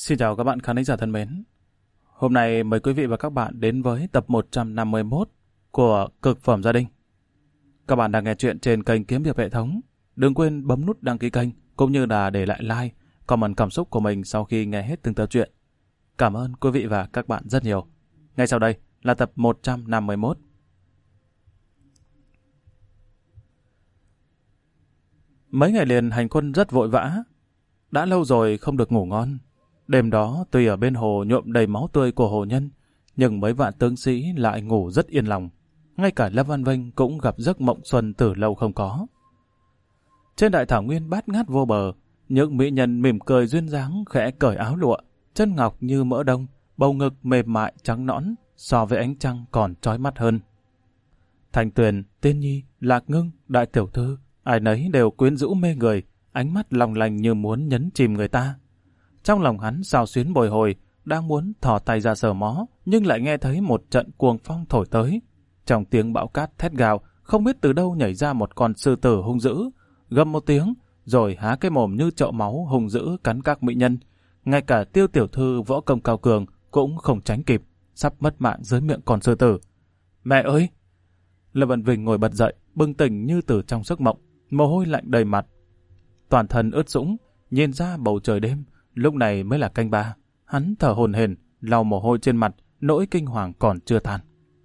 Xin chào các bạn khán thính giả thân mến. Hôm nay mời quý vị và các bạn đến với tập 151 của Cực phẩm gia đình. Các bạn đang nghe chuyện trên kênh Kiếm Hiệp hệ thống. Đừng quên bấm nút đăng ký kênh cũng như là để lại like, comment cảm xúc của mình sau khi nghe hết từng tập truyện. Cảm ơn quý vị và các bạn rất nhiều. Ngay sau đây là tập 151. Mấy ngày liền hành quân rất vội vã. Đã lâu rồi không được ngủ ngon. Đêm đó tuy ở bên hồ nhuộm đầy máu tươi của hồ nhân, nhưng mấy vạn tướng sĩ lại ngủ rất yên lòng. Ngay cả Lâm Văn Vinh cũng gặp giấc mộng xuân từ lâu không có. Trên đại thảo nguyên bát ngát vô bờ, những mỹ nhân mỉm cười duyên dáng khẽ cởi áo lụa, chân ngọc như mỡ đông, bầu ngực mềm mại trắng nõn, so với ánh trăng còn chói mắt hơn. Thành Tuyền, Tiên Nhi, Lạc Ngưng, Đại Tiểu Thư, ai nấy đều quyến rũ mê người, ánh mắt long lanh như muốn nhấn chìm người ta. Trong lòng hắn xao xuyến bồi hồi, đang muốn thò tay ra sờ mó, nhưng lại nghe thấy một trận cuồng phong thổi tới. Trong tiếng bão cát thét gào, không biết từ đâu nhảy ra một con sư tử hung dữ, gầm một tiếng, rồi há cái mồm như chậu máu hung dữ cắn các mỹ nhân. Ngay cả Tiêu Tiểu Thư võ công cao cường cũng không tránh kịp, sắp mất mạng dưới miệng con sư tử. Mẹ ơi! Lâm Văn Vinh ngồi bật dậy, bừng tỉnh như từ trong giấc mộng, mồ hôi lạnh đầy mặt. Toàn thân ướt sũng, nhìn ra bầu trời đêm. Lúc này mới là canh ba, hắn thở hổn hển, lau mồ hôi trên mặt, nỗi kinh hoàng còn chưa tan.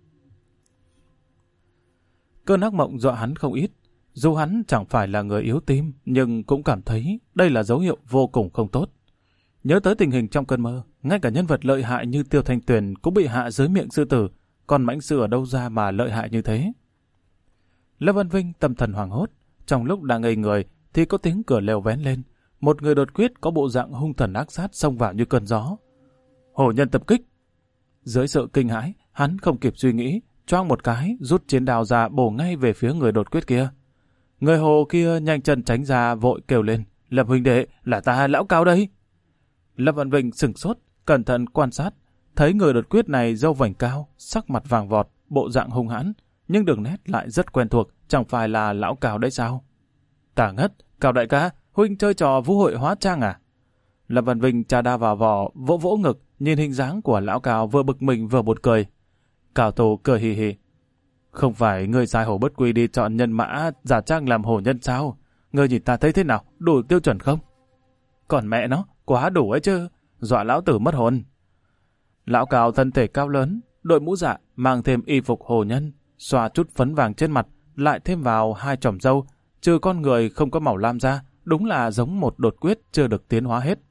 Cơn ác mộng dọa hắn không ít, dù hắn chẳng phải là người yếu tim, nhưng cũng cảm thấy đây là dấu hiệu vô cùng không tốt. Nhớ tới tình hình trong cơn mơ, ngay cả nhân vật lợi hại như Tiêu Thanh Tuyền cũng bị hạ dưới miệng sư tử, còn mãnh sư ở đâu ra mà lợi hại như thế? Lâm Văn Vinh tâm thần hoảng hốt, trong lúc đang ngây người thì có tiếng cửa lều vén lên. Một người đột quyết có bộ dạng hung thần ác sát xông vào như cơn gió. Hổ nhân tập kích. Dưới sự kinh hãi, hắn không kịp suy nghĩ, choang một cái, rút chiến đao ra bổ ngay về phía người đột quyết kia. Người hồ kia nhanh chân tránh ra vội kêu lên, Lâm huynh đệ, là ta lão Cao đây. Lâm Văn Vinh sửng sốt, cẩn thận quan sát, thấy người đột quyết này râu vành cao, sắc mặt vàng vọt, bộ dạng hung hãn, nhưng đường nét lại rất quen thuộc, chẳng phải là lão Cao đấy sao? Tả ngất, Cao đại ca, huynh chơi trò vũ hội hóa trang à? Lâm Văn Vinh chà đa vào vỏ, vỗ vỗ ngực, nhìn hình dáng của lão Cao vừa bực mình vừa buồn cười. Cao Tổ cười hì hì. Không phải ngươi sai Hồ Bất Quy đi chọn nhân mã giả trang làm hổ nhân sao? Ngươi nhìn ta thấy thế nào, đủ tiêu chuẩn không? Còn mẹ nó, quá đủ ấy chứ, dọa lão tử mất hồn. Lão Cao thân thể cao lớn, đội mũ dạ, mang thêm y phục hồ nhân, xoa chút phấn vàng trên mặt, lại thêm vào 2 chòm râu, trừ con người không có màu lam ra, đúng là giống một đột quyết chưa được tiến hóa hết.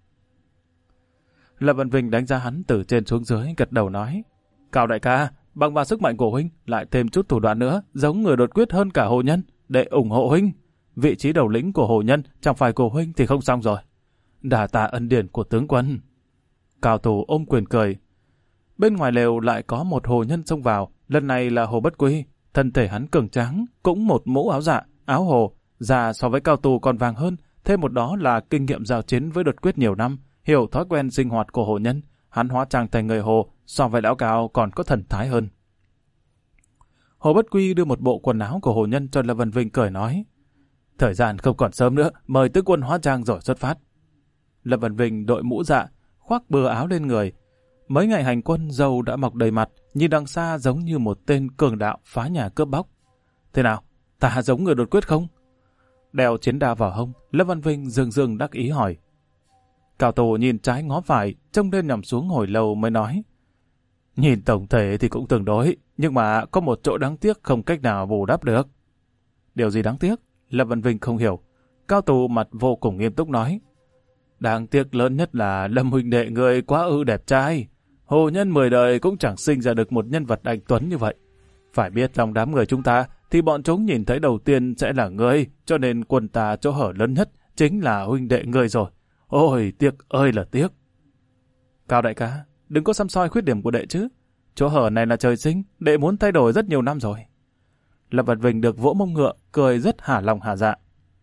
Lâm Văn Vinh đánh giá hắn từ trên xuống dưới, gật đầu nói, Cao đại ca, bằng vào sức mạnh của huynh, lại thêm chút thủ đoạn nữa, giống người đột quyết hơn cả hồ nhân, để ủng hộ huynh. Vị trí đầu lĩnh của hồ nhân, chẳng phải của huynh thì không xong rồi. Đà tạ ân điển của tướng quân. Cao Tổ ôm quyền cười. Bên ngoài lều lại có một hồ nhân xông vào, lần này là Hồ Bất Quy, thân thể hắn cường tráng, cũng một mũ áo dạ, áo hồ, già so với Cao Tù còn vàng hơn, thêm một đó là kinh nghiệm giao chiến với đột quyết nhiều năm, hiểu thói quen sinh hoạt của hồ nhân, hắn hóa trang thành người hồ, so với lão Cao còn có thần thái hơn. Hồ Bất Quy đưa một bộ quần áo của hồ nhân cho Lâm Văn Vinh cười nói, thời gian không còn sớm nữa, mời tướng quân hóa trang rồi xuất phát. Lâm Văn Vinh đội mũ dạ, khoác bừa áo lên người. Mấy ngày hành quân râu đã mọc đầy mặt, nhìn đằng xa giống như một tên cường đạo phá nhà cướp bóc. Thế nào, ta giống người đột quyết không? Đeo chiến đao vào hông, Lâm Văn Vinh dường dường đắc ý hỏi. Cao Tổ nhìn trái ngó phải, trông lên nhằm xuống hồi lâu mới nói. Nhìn tổng thể thì cũng tương đối, nhưng mà có một chỗ đáng tiếc không cách nào bù đắp được. Điều gì đáng tiếc? Lâm Văn Vinh không hiểu. Cao Tổ mặt vô cùng nghiêm túc nói. Đáng tiếc lớn nhất là Lâm huynh đệ người quá ư đẹp trai. Hồ nhân 10 đời cũng chẳng sinh ra được một nhân vật anh tuấn như vậy. Phải biết trong đám người chúng ta thì bọn chúng nhìn thấy đầu tiên sẽ là ngươi, cho nên quân ta chỗ hở lớn nhất chính là huynh đệ ngươi rồi. Ôi tiếc ơi là tiếc. Cao đại ca, đừng có săm soi khuyết điểm của đệ chứ. Chỗ hở này là trời sinh, đệ muốn thay đổi rất nhiều năm rồi. Lâm Văn Vinh được vỗ mông ngựa, cười rất hả lòng hả dạ.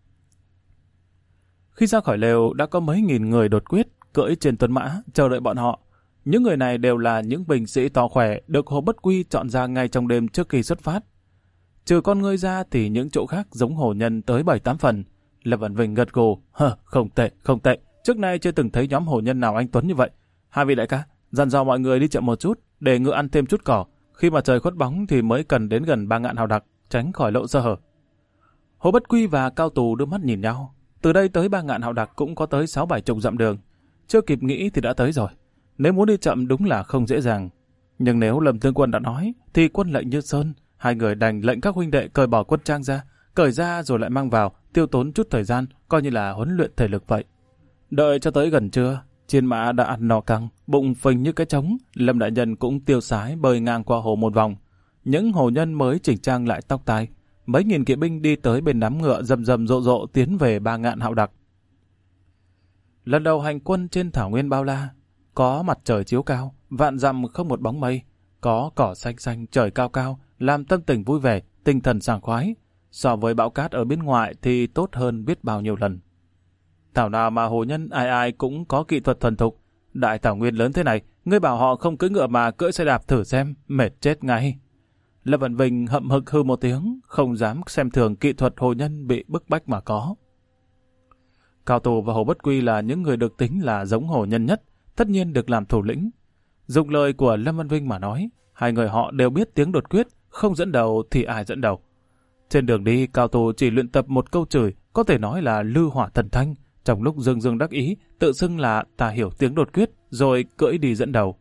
Khi ra khỏi lều đã có mấy nghìn người đột quyết cưỡi trên tuấn mã chờ đợi bọn họ. Những người này đều là những binh sĩ to khỏe được Hồ Bất Quy chọn ra ngay trong đêm trước khi xuất phát. Trừ con ngươi ra thì những chỗ khác giống hồ nhân tới 7-8 phần. Lâm Văn Vinh gật gù, không tệ, Trước nay chưa từng thấy nhóm hồ nhân nào anh tuấn như vậy. Hai vị đại ca, dặn dò mọi người đi chậm một chút, để ngựa ăn thêm chút cỏ. Khi mà trời khuất bóng thì mới cần đến gần 3 ngạn hào đặc, tránh khỏi lộ sơ hở. Hồ Bất Quy và Cao Tù đưa mắt nhìn nhau. Từ đây tới 3 ngạn hào đặc cũng có tới 6-7 dặm đường. Chưa kịp nghĩ thì đã tới rồi. Nếu muốn đi chậm đúng là không dễ dàng. Nhưng nếu Lâm Tướng Quân đã nói, thì quân lệnh như sơn. Hai người đành lệnh các huynh đệ cởi bỏ quân trang ra, cởi ra rồi lại mang vào, tiêu tốn chút thời gian, coi như là huấn luyện thể lực vậy. Đợi cho tới gần trưa, trên mã đã ăn no căng, bụng phình như cái trống. Lâm đại nhân cũng tiêu sái bơi ngang qua hồ một vòng. Những hồ nhân mới chỉnh trang lại tóc tai. Mấy nghìn kỵ binh đi tới bên đám ngựa rầm rầm rộ rộ tiến về 3 ngạn hào đặc. Lần đầu hành quân trên thảo nguyên bao la, có mặt trời chiếu cao, vạn dặm không một bóng mây, có cỏ xanh xanh trời cao cao, làm tâm tình vui vẻ, tinh thần sảng khoái. So với bão cát ở bên ngoài thì tốt hơn biết bao nhiêu lần. Thảo nào mà hồ nhân ai ai cũng có kỹ thuật thuần thục. Đại thảo nguyên lớn thế này, ngươi bảo họ không cưỡi ngựa mà cưỡi xe đạp thử xem, mệt chết ngay. Lâm Vận Vinh hậm hực hư một tiếng, không dám xem thường kỹ thuật hồ nhân bị bức bách mà có. Cao Tù và Hồ Bất Quy là những người được tính là giống hồ nhân nhất, tất nhiên được làm thủ lĩnh. Dùng lời của Lâm Văn Vinh mà nói, hai người họ đều biết tiếng đột quyết, không dẫn đầu thì ai dẫn đầu. Trên đường đi, Cao Tù chỉ luyện tập một câu chửi, có thể nói là lư hỏa thần thanh, trong lúc dương dương đắc ý, tự xưng là ta hiểu tiếng đột quyết, rồi cưỡi đi dẫn đầu.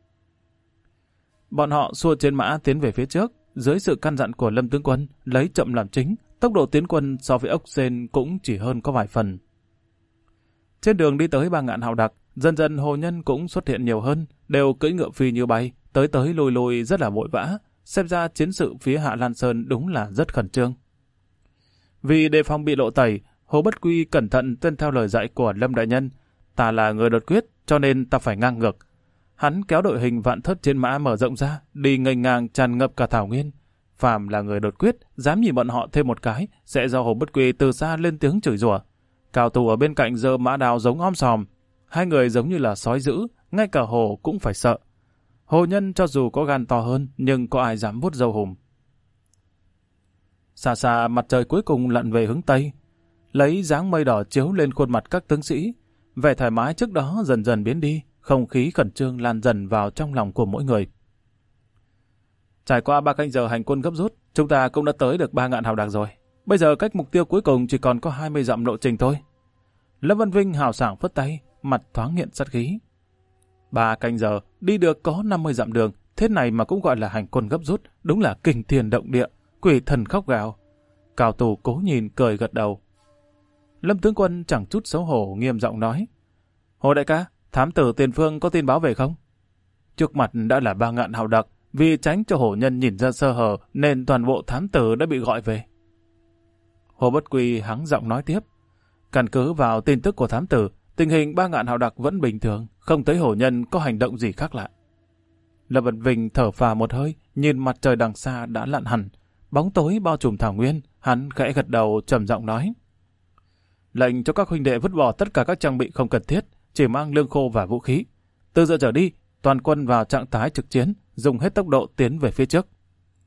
Bọn họ xua trên mã tiến về phía trước, dưới sự căn dặn của Lâm tướng quân, lấy chậm làm chính, tốc độ tiến quân so với ốc sên cũng chỉ hơn có vài phần. Trên đường đi tới 3 ngạn hào đặc, dần dần hồ nhân cũng xuất hiện nhiều hơn, đều cưỡi ngựa phi như bay, tới lùi lùi rất là vội vã, xem ra chiến sự phía Hạ Lan Sơn đúng là rất khẩn trương. Vì đề phòng bị lộ tẩy, Hồ Bất Quy cẩn thận tuân theo lời dạy của Lâm đại nhân, ta là người đột quyết cho nên ta phải ngang ngược. Hắn kéo đội hình vạn thất trên mã mở rộng ra, đi nghênh ngang tràn ngập cả thảo nguyên. Phàm là người đột quyết, dám nhìn bọn họ thêm một cái, sẽ do Hồ Bất Quy từ xa lên tiếng chửi rủa. Cao Tù ở bên cạnh giơ mã đao giống om sòm, hai người giống như là sói dữ, ngay cả hồ cũng phải sợ. Hồ nhân cho dù có gan to hơn, nhưng có ai dám vuốt râu hùm. Xa xa mặt trời cuối cùng lặn về hướng tây, lấy dáng mây đỏ chiếu lên khuôn mặt các tướng sĩ. Vẻ thoải mái trước đó dần dần biến đi, không khí khẩn trương lan dần vào trong lòng của mỗi người. Trải qua 3 canh giờ hành quân gấp rút, chúng ta cũng đã tới được 3 ngạn hào đặc rồi. Bây giờ cách mục tiêu cuối cùng chỉ còn có 20 dặm lộ trình thôi. Lâm Văn Vinh hào sảng phất tay, mặt thoáng hiện sát khí. 3 canh giờ, đi được có 50 dặm đường, thế này mà cũng gọi là hành quân gấp rút, đúng là kinh thiên động địa, quỷ thần khóc gào. Cao Tù cố nhìn cười gật đầu. Lâm tướng quân chẳng chút xấu hổ nghiêm giọng nói: Hồ đại ca, thám tử tiền phương có tin báo về không? Trước mặt đã là 3 ngạn hào đặc, vì tránh cho hổ nhân nhìn ra sơ hở nên toàn bộ thám tử đã bị gọi về. Hồ Bất Quy hắng giọng nói tiếp: Căn cứ vào tin tức của thám tử, tình hình 3 ngạn hào đặc vẫn bình thường, không thấy hổ nhân có hành động gì khác lạ. Lâm Vận Vinh thở phào một hơi, nhìn mặt trời đằng xa đã lặn hẳn, bóng tối bao trùm thảo nguyên, hắn khẽ gật đầu trầm giọng nói: Lệnh cho các huynh đệ vứt bỏ tất cả các trang bị không cần thiết, chỉ mang lương khô và vũ khí. Từ giờ trở đi, toàn quân vào trạng thái trực chiến, dùng hết tốc độ tiến về phía trước.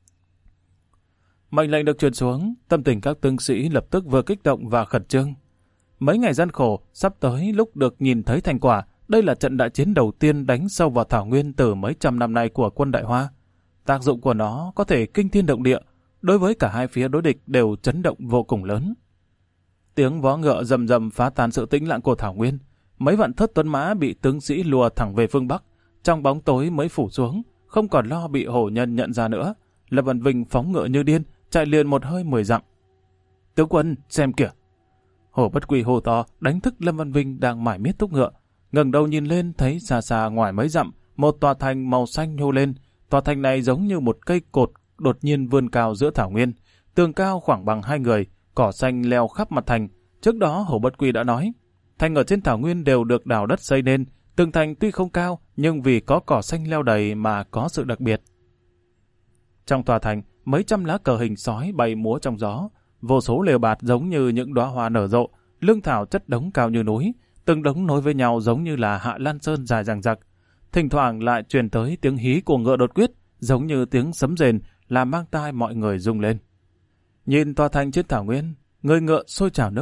Mệnh lệnh được truyền xuống, tâm tình các tướng sĩ lập tức vừa kích động và khẩn trương. Mấy ngày gian khổ, sắp tới lúc được nhìn thấy thành quả. Đây là trận đại chiến đầu tiên đánh sâu vào thảo nguyên từ mấy trăm năm nay của quân Đại Hoa. Tác dụng của nó có thể kinh thiên động địa, đối với cả hai phía đối địch đều chấn động vô cùng lớn. Tiếng vó ngựa rầm rầm phá tan sự tĩnh lặng của thảo nguyên. Mấy vạn thất tuấn mã bị tướng sĩ lùa thẳng về phương Bắc, trong bóng tối mới phủ xuống, không còn lo bị hổ nhân nhận ra nữa. Lâm Văn Vinh phóng ngựa như điên, chạy liền một hơi 10 dặm. Tướng quân, xem kìa! Hồ Bất Quy hô to, đánh thức Lâm Văn Vinh đang mải miết thúc ngựa. Ngẩng đầu nhìn lên thấy xa xa ngoài mấy dặm, một tòa thành màu xanh nhô lên. Tòa thành này giống như một cây cột đột nhiên vươn cao giữa thảo nguyên, tường cao khoảng bằng 2 người, cỏ xanh leo khắp mặt thành. Trước đó Hồ Bất Quy đã nói, thành ở trên thảo nguyên đều được đào đất xây nên, tường thành tuy không cao nhưng vì có cỏ xanh leo đầy mà có sự đặc biệt. Trong tòa thành, mấy trăm lá cờ hình sói bay múa trong gió, vô số lều bạt giống như những đóa hoa nở rộ, lương thảo chất đống cao như núi, từng đống nối với nhau giống như là Hạ Lan Sơn dài dằng dặc. Thỉnh thoảng lại truyền tới tiếng hí của ngựa đột quyết, giống như tiếng sấm rền, làm mang tai mọi người rung lên. Nhìn tòa thành trên thảo nguyên, người ngựa sôi trào nước mắt,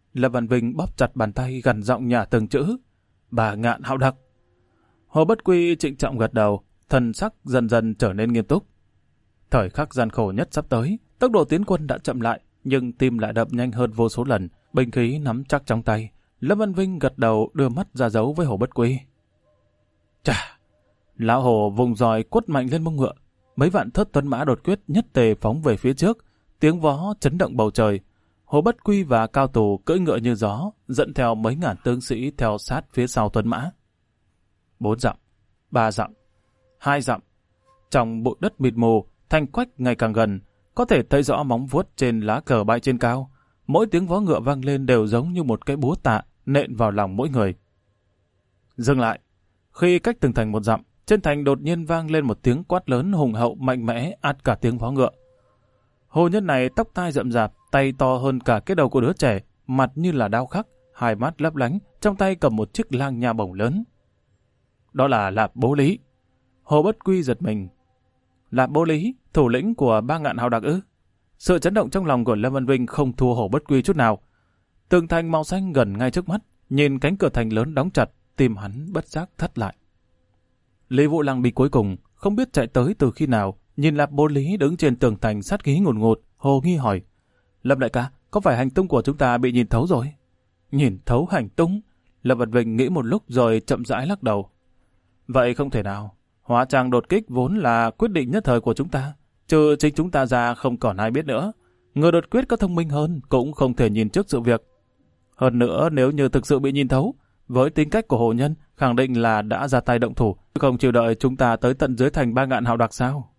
Lâm Văn Vinh bóp chặt bàn tay gần giọng nhả từng chữ. Bà Ngạn Hạo Đặc. Hồ Bất Quy trịnh trọng gật đầu, thần sắc dần dần trở nên nghiêm túc. Thời khắc gian khổ nhất sắp tới, tốc độ tiến quân đã chậm lại, nhưng tim lại đập nhanh hơn vô số lần, binh khí nắm chắc trong tay. Lâm Văn Vinh gật đầu đưa mắt ra dấu với Hồ Bất Quy. Chà! Lão Hồ vùng roi quất mạnh lên mông ngựa. Mấy vạn thớt tuấn mã đột quyết nhất tề phóng về phía trước, tiếng vó chấn động bầu trời. Hồ Bất Quy và Cao Tù cưỡi ngựa như gió, dẫn theo mấy ngàn tướng sĩ theo sát phía sau tuấn mã. 4 dặm, 3 dặm, 2 dặm. Trong bụi đất mịt mù, thanh quách ngày càng gần, có thể thấy rõ móng vuốt trên lá cờ bay trên cao. Mỗi tiếng vó ngựa vang lên đều giống như một cái búa tạ nện vào lòng mỗi người. Dừng lại. Khi cách từng thành 1 dặm, trên thành đột nhiên vang lên một tiếng quát lớn hùng hậu mạnh mẽ át cả tiếng vó ngựa. Hồ nhân này tóc tai rậm rạp, tay to hơn cả cái đầu của đứa trẻ, mặt như là đao khắc, hai mắt lấp lánh, trong tay cầm một chiếc lang nha bổng lớn. Đó là Lạp Bố Lý. Hồ Bất Quy giật mình. Lạp Bố Lý, thủ lĩnh của 3 ngạn hào đặc ư? Sự chấn động trong lòng của Lâm Văn Vinh không thua Hồ Bất Quy chút nào. Tường thành màu xanh gần ngay trước mắt, nhìn cánh cửa thành lớn đóng chặt, tim hắn bất giác thắt lại. Lý Vũ Lăng đi cuối cùng, không biết chạy tới từ khi nào, nhìn Lạp Bố Lý đứng trên tường thành sát khí ngùn ngụt, hồ nghi hỏi: Lâm đại ca, có phải hành tung của chúng ta bị nhìn thấu rồi? Nhìn thấu hành tung? Lâm Văn Vinh nghĩ một lúc rồi chậm rãi lắc đầu. Vậy không thể nào. Hóa trang đột kích vốn là quyết định nhất thời của chúng ta, trừ chính chúng ta ra không còn ai biết nữa. Người đột quyết có thông minh hơn cũng không thể nhìn trước sự việc. Hơn nữa, nếu như thực sự bị nhìn thấu, với tính cách của Hồ Nhân, khẳng định là đã ra tay động thủ, không chịu đợi chúng ta tới tận dưới thành 3 ngạn hào đặc sao?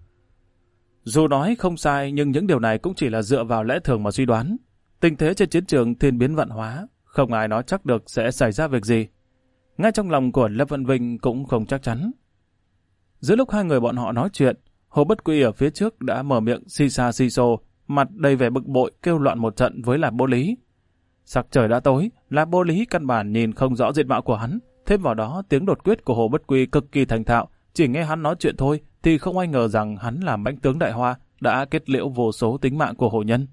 Dù nói không sai, nhưng những điều này cũng chỉ là dựa vào lẽ thường mà suy đoán. Tình thế trên chiến trường thiên biến vạn hóa, không ai nói chắc được sẽ xảy ra việc gì. Ngay trong lòng của Lâm Văn Vinh cũng không chắc chắn. Giữa lúc hai người bọn họ nói chuyện, Hồ Bất Quy ở phía trước đã mở miệng xì xa xì xô, mặt đầy vẻ bực bội kêu loạn một trận với Lạp Bố Lý. Sắc trời đã tối, Lạp Bố Lý căn bản nhìn không rõ diện mạo của hắn, thêm vào đó tiếng đột quyết của Hồ Bất Quy cực kỳ thành thạo, chỉ nghe hắn nói chuyện thôi thì không ai ngờ rằng hắn là mãnh tướng Đại Hoa đã kết liễu vô số tính mạng của Hồ Nhân.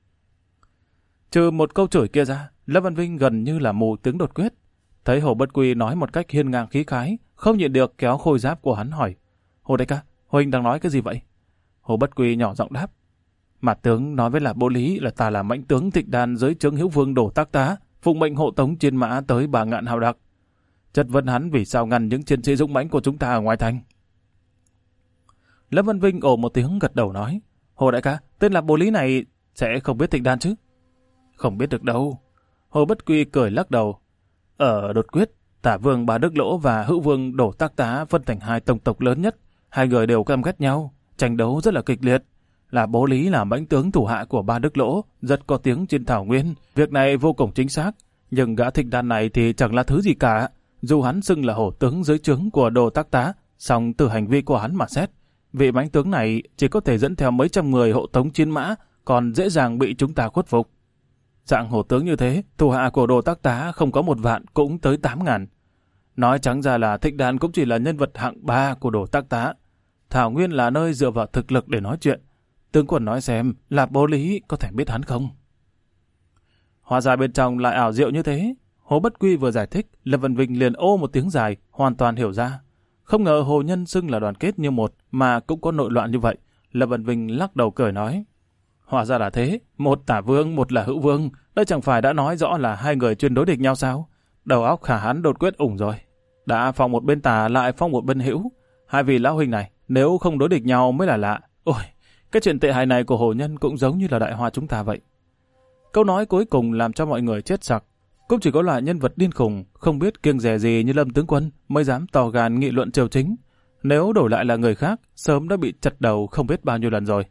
Trừ một câu chửi kia ra, Lâm Văn Vinh gần như là mù tiếng đột quyết. Thấy Hồ Bất Quy nói một cách hiên ngang khí khái, không nhịn được kéo khôi giáp của hắn hỏi: Hồ đại ca, huynh đang nói cái gì vậy? Hồ Bất Quy nhỏ giọng đáp: Mặt tướng nói với Lạp Bố Lý là ta là mãnh tướng Thịnh Đan dưới trướng Hữu Vương Đổ Tác Tá, phụng mệnh hộ tống chiến mã tới 3 ngạn hào đặc. Chất vấn hắn vì sao ngăn những chiến sĩ dũng mãnh của chúng ta ở ngoài thành. Lâm Văn Vinh ồ một tiếng gật đầu nói: Hồ đại ca, tên Lạp Bố Lý này sẽ không biết Thịnh Đan chứ? Không biết được đâu. Hồ Bất Quy cười lắc đầu. Ở đột quyết, Tả Vương Ba Đức Lỗ và Hữu Vương Đổ Tác Tá phân thành 2 tông tộc lớn nhất, hai người đều căm ghét nhau, tranh đấu rất là kịch liệt. Lạp Bố Lý là mãnh tướng thủ hạ của Ba Đức Lỗ, rất có tiếng trên thảo nguyên, việc này vô cùng chính xác. Nhưng gã Thịnh Đan này thì chẳng là thứ gì cả. Dù hắn xưng là hổ tướng dưới trướng của Đồ Tác Tá, song từ hành vi của hắn mà xét, vị mãnh tướng này chỉ có thể dẫn theo mấy trăm người hộ tống chiến mã, còn dễ dàng bị chúng ta khuất phục. Dạng hổ tướng như thế, thủ hạ của Đồ Tác Tá không có 1 vạn cũng tới 8.000. Nói trắng ra là Thịnh Đan cũng chỉ là nhân vật hạng 3 của Đồ Tác Tá. Thảo Nguyên là nơi dựa vào thực lực để nói chuyện. Tướng quân nói xem, Lạp Bố Lý có thể biết hắn không? Hóa ra bên trong lại ảo diệu như thế. Hồ Bất Quy vừa giải thích, Lâm Văn Vinh liền ô một tiếng dài, hoàn toàn hiểu ra. Không ngờ Hồ Nhân xưng là đoàn kết như một mà cũng có nội loạn như vậy. Lâm Văn Vinh lắc đầu cười nói: Hóa ra là thế, một Tả Vương, một là Hữu Vương, đây chẳng phải đã nói rõ là 2 người chuyên đối địch nhau sao? Đầu óc khả hãn đột quyết ủng rồi. Đã phong một bên Tả lại phong một bên Hữu. 2 vị lão huynh này, nếu không đối địch nhau mới là lạ. Ôi, cái chuyện tệ hại này của Hồ Nhân cũng giống như là Đại Hoa chúng ta vậy. Câu nói cuối cùng làm cho mọi người chết sặc. Cũng chỉ có loại nhân vật điên khùng, không biết kiêng dè gì như Lâm tướng quân mới dám to gan nghị luận triều chính. Nếu đổi lại là người khác, sớm đã bị chặt đầu không biết bao nhiêu lần rồi.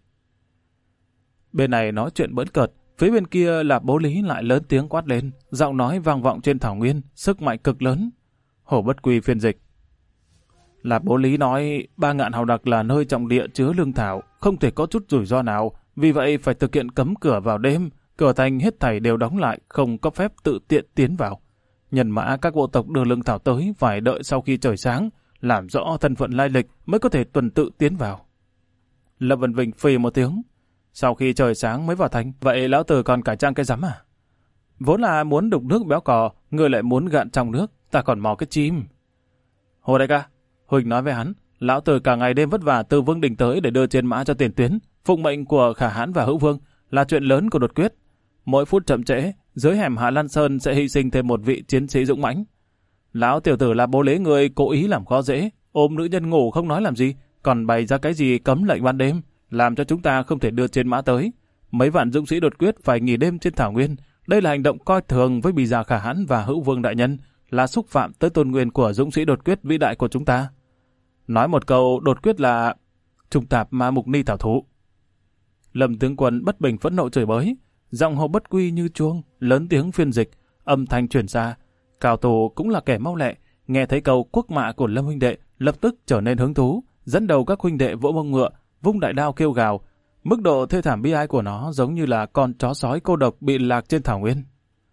Bên này nói chuyện bỡn cợt, phía bên kia Lạp Bố Lý lại lớn tiếng quát lên, giọng nói vang vọng trên thảo nguyên, sức mạnh cực lớn. Hồ Bất Quy phiên dịch: Lạp Bố Lý nói 3 ngạn hào đặc là nơi trọng địa chứa lương thảo, không thể có chút rủi ro nào, vì vậy phải thực hiện cấm cửa vào đêm, cửa thành hết thảy đều đóng lại, không có phép tự tiện tiến vào. Nhân mã các bộ tộc đưa lương thảo tới phải đợi sau khi trời sáng, làm rõ thân phận lai lịch mới có thể tuần tự tiến vào. Lâm Văn Vinh phì một tiếng: Sau khi trời sáng mới vào thành, vậy lão tử còn cải trang cái rắm à? Vốn là muốn đục nước béo cò, ngươi lại muốn gạn trong nước, ta còn mò cái chim. Hồ đại ca, Huỳnh nói với hắn, lão tử cả ngày đêm vất vả từ Vương Đình tới để đưa trên mã cho tiền tuyến, phụng mệnh của Khả Hãn và Hữu Vương là chuyện lớn của đột quyết. Mỗi phút chậm trễ, dưới hẻm Hạ Lan Sơn sẽ hy sinh thêm một vị chiến sĩ dũng mãnh. Lão tiểu tử là bố lễ người cố ý làm khó dễ, ôm nữ nhân ngủ không nói làm gì, còn bày ra cái gì cấm lệnh ban đêm, làm cho chúng ta không thể đưa trên mã tới. Mấy vạn dũng sĩ đột quyết phải nghỉ đêm trên thảo nguyên. Đây là hành động coi thường với bì già Khả Hãn và Hữu Vương đại nhân, là xúc phạm tới tôn nguyên của dũng sĩ đột quyết vĩ đại của chúng ta. Nói một câu, đột quyết là trùng tạp ma mục ni thảo thú. Lâm tướng quân bất bình phẫn nộ chửi bới, giọng Hồ Bất Quy như chuông, lớn tiếng phiên dịch, âm thanh truyền ra. Cao Tù cũng là kẻ mau lẹ, nghe thấy câu quốc mạ của Lâm huynh đệ, lập tức trở nên hứng thú, dẫn đầu các huynh đệ vỗ mông ngựa, vung đại đao kêu gào. Mức độ thê thảm bi ai của nó giống như là con chó sói cô độc bị lạc trên thảo nguyên.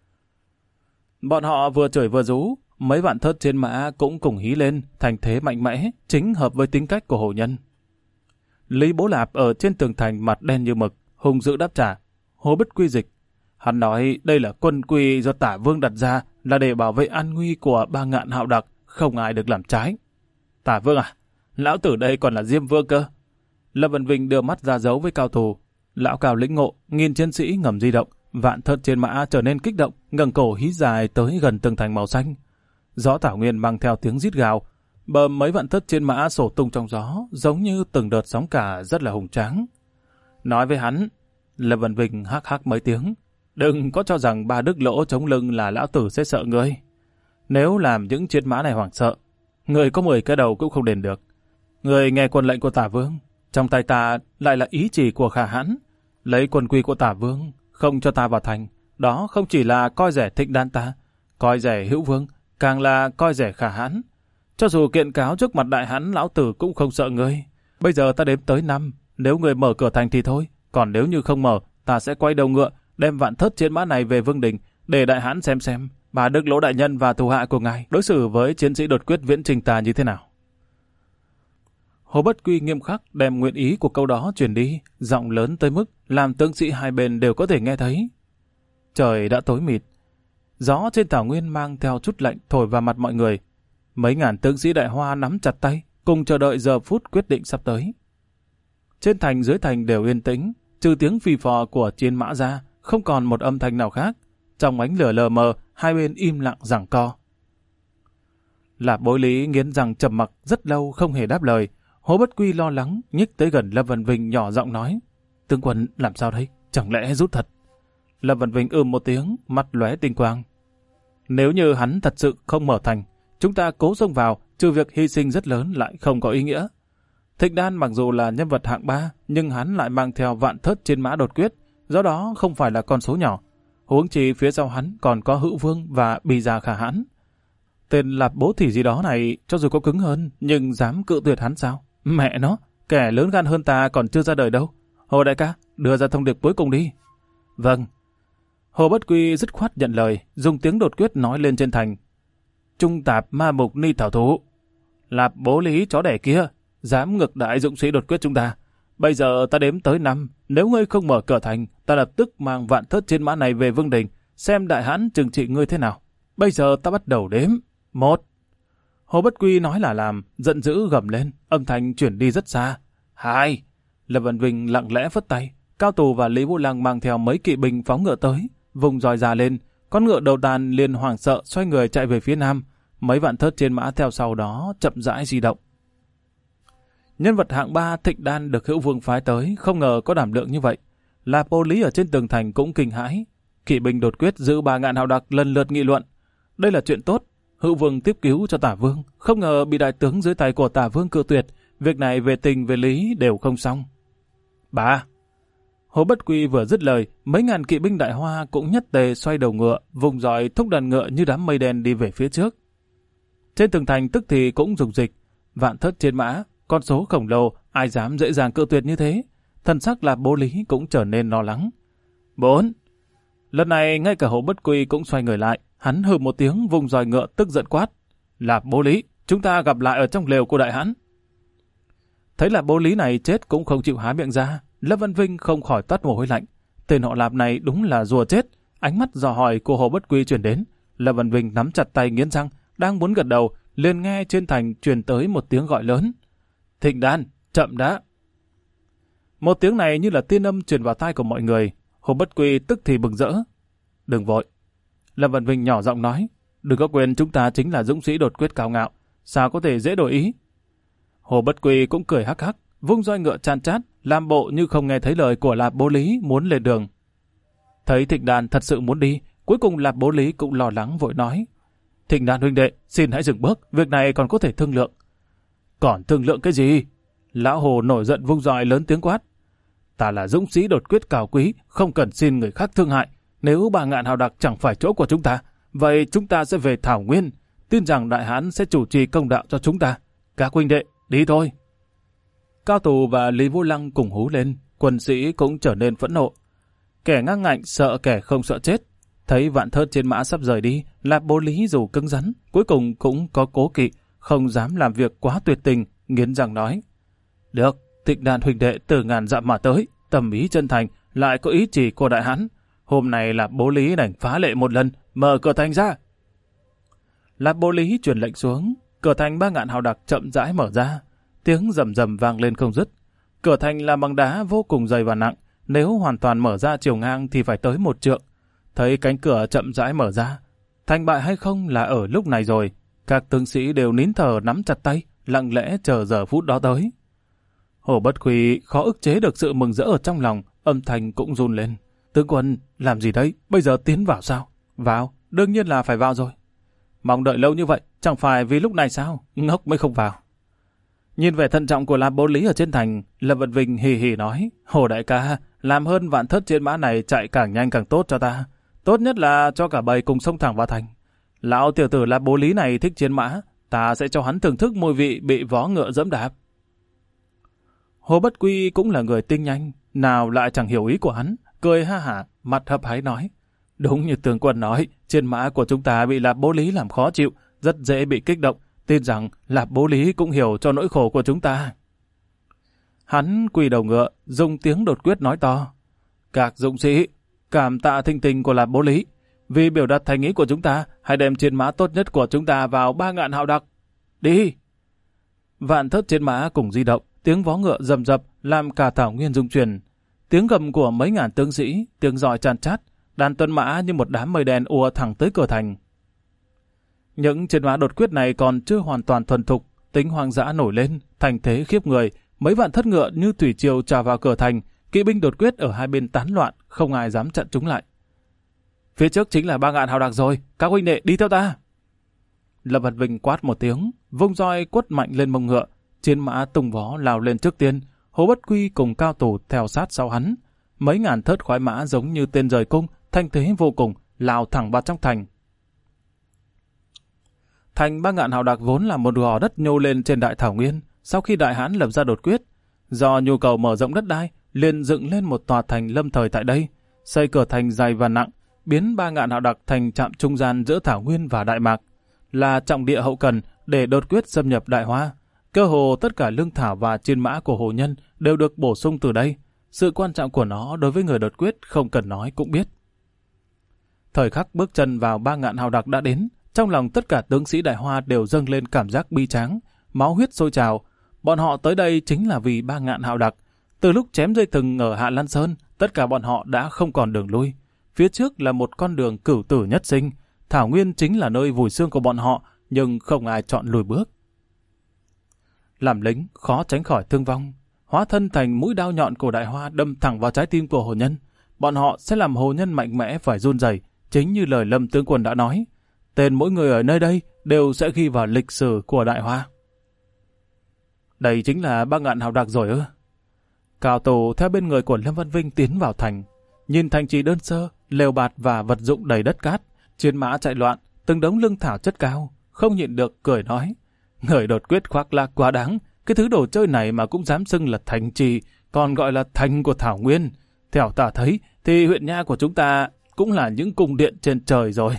Bọn họ vừa chửi vừa rú, mấy vạn thớt trên mã cũng cùng hí lên, thành thế mạnh mẽ, chính hợp với tính cách của Hồ Nhân. Lý Bố Lạp ở trên tường thành mặt đen như mực, hung dữ đáp trả. Hồ Bất Quy dịch. Hắn nói đây là quân quy do Tả Vương đặt ra, là để bảo vệ an nguy của 3.000 hạo đặc, không ai được làm trái. Tả Vương à? Lão tử đây còn là Diêm Vương cơ. Lâm Văn Vinh đưa mắt ra dấu với Cao Thù. Lão Cao lĩnh ngộ, nghìn chiến sĩ ngầm di động, vạn thớt trên mã trở nên kích động, ngẩng cổ hí dài tới gần tường thành màu xanh. Gió thảo nguyên mang theo tiếng rít gào, bờm mấy vạn thớt trên mã sổ tung trong gió, giống như từng đợt sóng cả rất là hùng tráng. Nói với hắn, Lâm Văn Vinh hắc hắc mấy tiếng, đừng có cho rằng ba đức lỗ chống lưng là lão tử sẽ sợ ngươi. Nếu làm những chiến mã này hoảng sợ, người có 10 cái đầu cũng không đền được. Người nghe quân lệnh của Tả Vương, trong tay ta lại là ý chỉ của Khả Hãn, lấy quân quy của Tả Vương, không cho ta vào thành. Đó không chỉ là coi rẻ Thịnh Đan ta, coi rẻ Hữu Vương, càng là coi rẻ Khả Hãn. Cho dù kiện cáo trước mặt đại hãn, lão tử cũng không sợ ngươi. Bây giờ ta đếm tới 5, nếu ngươi mở cửa thành thì thôi, còn nếu như không mở, ta sẽ quay đầu ngựa, đem vạn thớt chiến mã này về Vương Đình, để đại hãn xem bà Đức Lỗ đại nhân và thủ hạ của ngài đối xử với chiến sĩ đột quyết viễn trình ta như thế nào. Hồ Bất Quy nghiêm khắc đem nguyện ý của câu đó truyền đi, giọng lớn tới mức làm tướng sĩ hai bên đều có thể nghe thấy. Trời đã tối mịt, gió trên thảo nguyên mang theo chút lạnh thổi vào mặt mọi người. Mấy ngàn tướng sĩ Đại Hoa nắm chặt tay, cùng chờ đợi giờ phút quyết định sắp tới. Trên thành dưới thành đều yên tĩnh, trừ tiếng phì phò của chiến mã ra, không còn một âm thanh nào khác. Trong ánh lửa lờ mờ, hai bên im lặng giằng co. Lạp Bối Lý nghiến răng trầm mặc rất lâu không hề đáp lời. Hồ Bất Quy lo lắng, nhích tới gần Lâm Văn Vinh nhỏ giọng nói, tướng quân làm sao đây, chẳng lẽ rút thật? Lâm Văn Vinh một tiếng, mắt lóe tinh quang. Nếu như hắn thật sự không mở thành, chúng ta cố xông vào, trừ việc hy sinh rất lớn lại không có ý nghĩa. Thịnh Đan mặc dù là nhân vật hạng 3, nhưng hắn lại mang theo vạn thớt trên mã đột quyết, do đó không phải là con số nhỏ. Huống chi phía sau hắn còn có Hữu Vương và bì già Khả Hãn. Tên Lạp Bố Thỉ gì đó này, cho dù có cứng hơn, nhưng dám cự tuyệt hắn sao? Mẹ nó, kẻ lớn gan hơn ta còn chưa ra đời đâu. Hồ đại ca, đưa ra thông điệp cuối cùng đi. Vâng. Hồ Bất Quy dứt khoát nhận lời, dùng tiếng đột quyết nói lên trên thành. Trung tạp ma mục ni thảo thú. Lạp Bố Lý chó đẻ kia, dám ngược đại dũng sĩ đột quyết chúng ta. Bây giờ ta đếm tới 5, nếu ngươi không mở cửa thành, ta lập tức mang vạn thớt trên mã này về Vương Đình, xem đại hãn trừng trị ngươi thế nào. Bây giờ ta bắt đầu đếm. 1. Hồ Bất Quy nói là làm, giận dữ gầm lên, âm thanh chuyển đi rất xa. 2. Lâm Văn Vinh lặng lẽ phất tay, Cao Tù và Lý Vũ Lăng mang theo mấy kỵ binh phóng ngựa tới, vùng roi ra lên, con ngựa đầu đàn liền hoảng sợ xoay người chạy về phía nam, mấy vạn thớt trên mã theo sau đó chậm rãi di động. Nhân vật hạng 3 Thịnh Đan được Hữu Vương phái tới, không ngờ có đảm lượng như vậy. Lạp Bố Lý ở trên tường thành cũng kinh hãi, kỵ binh đột quyết giữ 3.000 hào đặc lần lượt nghị luận. Đây là chuyện tốt, Hữu Vương tiếp cứu cho Tả Vương, không ngờ bị đại tướng dưới tay của Tả Vương cự tuyệt, việc này về tình về lý đều không xong. 3. Hồ Bất Quy vừa dứt lời, mấy ngàn kỵ binh Đại Hoa cũng nhất tề xoay đầu ngựa, vùng dòi thúc đàn ngựa như đám mây đen đi về phía trước. Trên tường thành tức thì cũng rùng rịch, vạn thớt trên mã, con số khổng lồ, ai dám dễ dàng cự tuyệt như thế? Thần sắc Lạp Bố Lý cũng trở nên lo lắng. 4. Lần này ngay cả Hồ Bất Quy cũng xoay người lại, hắn hừ một tiếng vùng dòi ngựa tức giận quát. Lạp Bố Lý, chúng ta gặp lại ở trong lều của đại hãn. Thấy Lạp Bố Lý này chết cũng không chịu há miệng ra, Lâm Văn Vinh không khỏi toát mồ hôi lạnh. Tên họ Lạp này đúng là rùa chết, ánh mắt dò hỏi của Hồ Bất Quy chuyển đến. Lâm Vân Vinh nắm chặt tay nghiến răng, đang muốn gật đầu, liền nghe trên thành truyền tới một tiếng gọi lớn. Thịnh Đan, chậm đã. Một tiếng này như là tiên âm truyền vào tai của mọi người. Hồ Bất Quy tức thì bừng rỡ. Đừng vội. Lâm Vân Vinh nhỏ giọng nói. Đừng có quên chúng ta chính là dũng sĩ đột quyết cao ngạo. Sao có thể dễ đổi ý? Hồ Bất Quy cũng cười hắc hắc, vung roi ngựa chan chát, làm bộ như không nghe thấy lời của Lạp Bố Lý muốn lên đường. Thấy Thịnh Đan thật sự muốn đi, cuối cùng Lạp Bố Lý cũng lo lắng vội nói. Thịnh Đan huynh đệ, xin hãy dừng bước, việc này còn có thể thương lượng. Còn thương lượng cái gì? Lão Hồ nổi giận vung roi lớn tiếng quát. Ta là dũng sĩ đột quyết cao quý, không cần xin người khác thương hại. Nếu 3.000 hào đặc chẳng phải chỗ của chúng ta, vậy chúng ta sẽ về Thảo Nguyên. Tin rằng Đại Hán sẽ chủ trì công đạo cho chúng ta. Các huynh đệ, đi thôi. Cao Tù và Lý Vô Lăng cùng hú lên, quân sĩ cũng trở nên phẫn nộ. Kẻ ngang ngạnh sợ kẻ không sợ chết. Thấy Vạn Thớt trên mã sắp rời đi, Lạp Bố Lý dù cứng rắn, cuối cùng cũng có cố kỵ, không dám làm việc quá tuyệt tình, nghiến răng nói. Được, Thịnh Đan huynh đệ từ ngàn dặm mà tới, tâm ý chân thành, lại có ý chỉ của Đại Hán. Hôm nay Lạp Bố Lý đành phá lệ một lần, mở cửa thành ra. Lạp Bố Lý truyền lệnh xuống, cửa thành 3.000 hào đặc chậm rãi mở ra, tiếng rầm rầm vang lên không dứt. Cửa thành là bằng đá vô cùng dày và nặng, nếu hoàn toàn mở ra chiều ngang thì phải tới 1 trượng. Thấy cánh cửa chậm rãi mở ra, thành bại hay không là ở lúc này rồi. Các tướng sĩ đều nín thở nắm chặt tay, lặng lẽ chờ giờ phút đó tới. Hồ Bất Quy khó ức chế được sự mừng rỡ ở trong lòng, âm thanh cũng run lên. Tướng quân, làm gì đấy? Bây giờ tiến vào sao? Vào, đương nhiên là phải vào rồi. Mong đợi lâu như vậy, chẳng phải vì lúc này sao? Ngốc mới không vào. Nhìn vẻ thận trọng của Lạp Bố Lý ở trên thành, Lâm Vận Vinh hì hì nói, Hồ đại ca, làm hơn Vạn Thớt trên mã này chạy càng nhanh càng tốt cho ta. Tốt nhất là cho cả bầy cùng xông thẳng vào thành. Lão tiểu tử Lạp Bố Lý này thích chiến mã, ta sẽ cho hắn thưởng thức mùi vị bị vó ngựa dẫm đạp. Hồ Bất Quy cũng là người tinh nhanh, nào lại chẳng hiểu ý của hắn, cười ha hả, mặt hấp háy nói. Đúng như tướng quân nói, trên mã của chúng ta bị Lạp Bố Lý làm khó chịu, rất dễ bị kích động, tin rằng Lạp Bố Lý cũng hiểu cho nỗi khổ của chúng ta. Hắn quỳ đầu ngựa, dùng tiếng đột quyết nói to. Các dũng sĩ, cảm tạ thinh tình của Lạp Bố Lý, vì biểu đạt thành ý của chúng ta, hãy đem trên mã tốt nhất của chúng ta vào 3.000 hào đặc. Đi! Vạn Thớt trên mã cùng di động, tiếng vó ngựa rầm rập làm cả Thảo Nguyên rung chuyển. Tiếng gầm của mấy ngàn tướng sĩ, tiếng roi chan chát, đàn tuân mã như một đám mây đen ùa thẳng tới cửa thành. Những chiến mã đột quyết này còn chưa hoàn toàn thuần thục, tính hoang dã nổi lên, thành thế khiếp người. Mấy vạn thất ngựa như thủy triều trào vào cửa thành, kỵ binh đột quyết ở hai bên tán loạn, không ai dám chặn chúng lại. Phía trước chính là 3.000 hào đặc rồi, các huynh đệ đi theo ta. Lâm Vật Vinh quát một tiếng, vung roi quất mạnh lên mông ngựa, chiến mã tung vó lao lên trước tiên. Hồ Bất Quy cùng Cao Tù theo sát sau hắn. Mấy ngàn thớt khoái mã giống như tên rời cung, thanh thế vô cùng, lao thẳng vào trong thành. Thành 3.000 hào đặc vốn là một gò đất nhô lên trên đại Thảo Nguyên. Sau khi Đại Hán lập ra đột quyết, do nhu cầu mở rộng đất đai, liền dựng lên một tòa thành lâm thời tại đây, xây cửa thành dày và nặng, biến 3.000 hào đặc thành trạm trung gian giữa Thảo Nguyên và Đại Mạc, là trọng địa hậu cần để đột quyết xâm nhập Đại Hoa. Cơ hồ tất cả lương thảo và chiến mã của hồ nhân đều được bổ sung từ đây. Sự quan trọng của nó đối với người đột quyết không cần nói cũng biết. Thời khắc bước chân vào 3.000 hào đặc đã đến, trong lòng tất cả tướng sĩ Đại Hoa đều dâng lên cảm giác bi tráng, máu huyết sôi trào. Bọn họ tới đây chính là vì 3.000 hào đặc. Từ lúc chém dây thừng ở Hạ Lan Sơn, tất cả bọn họ đã không còn đường lui. Phía trước là một con đường cửu tử nhất sinh. Thảo Nguyên chính là nơi vùi xương của bọn họ, nhưng không ai chọn lùi bước. Làm lính khó tránh khỏi thương vong, hóa thân thành mũi đao nhọn của Đại Hoa đâm thẳng vào trái tim của hồ nhân. Bọn họ sẽ làm hồ nhân mạnh mẽ phải run rẩy, chính như lời Lâm tướng quân đã nói. Tên mỗi người ở nơi đây đều sẽ ghi vào lịch sử của Đại Hoa. Đây chính là 3.000 hào đặc rồi ư? Cao Tù theo bên người của Lâm Văn Vinh tiến vào thành, nhìn thành trì đơn sơ, lều bạt và vật dụng đầy đất cát, chiến mã chạy loạn, từng đống lương thảo chất cao, không nhịn được cười nói: người đột quyết khoác lác quá đáng, cái thứ đồ chơi này mà cũng dám xưng là thành trì, còn gọi là thành của Thảo Nguyên. Theo ta thấy thì huyện nha của chúng ta cũng là những cung điện trên trời rồi.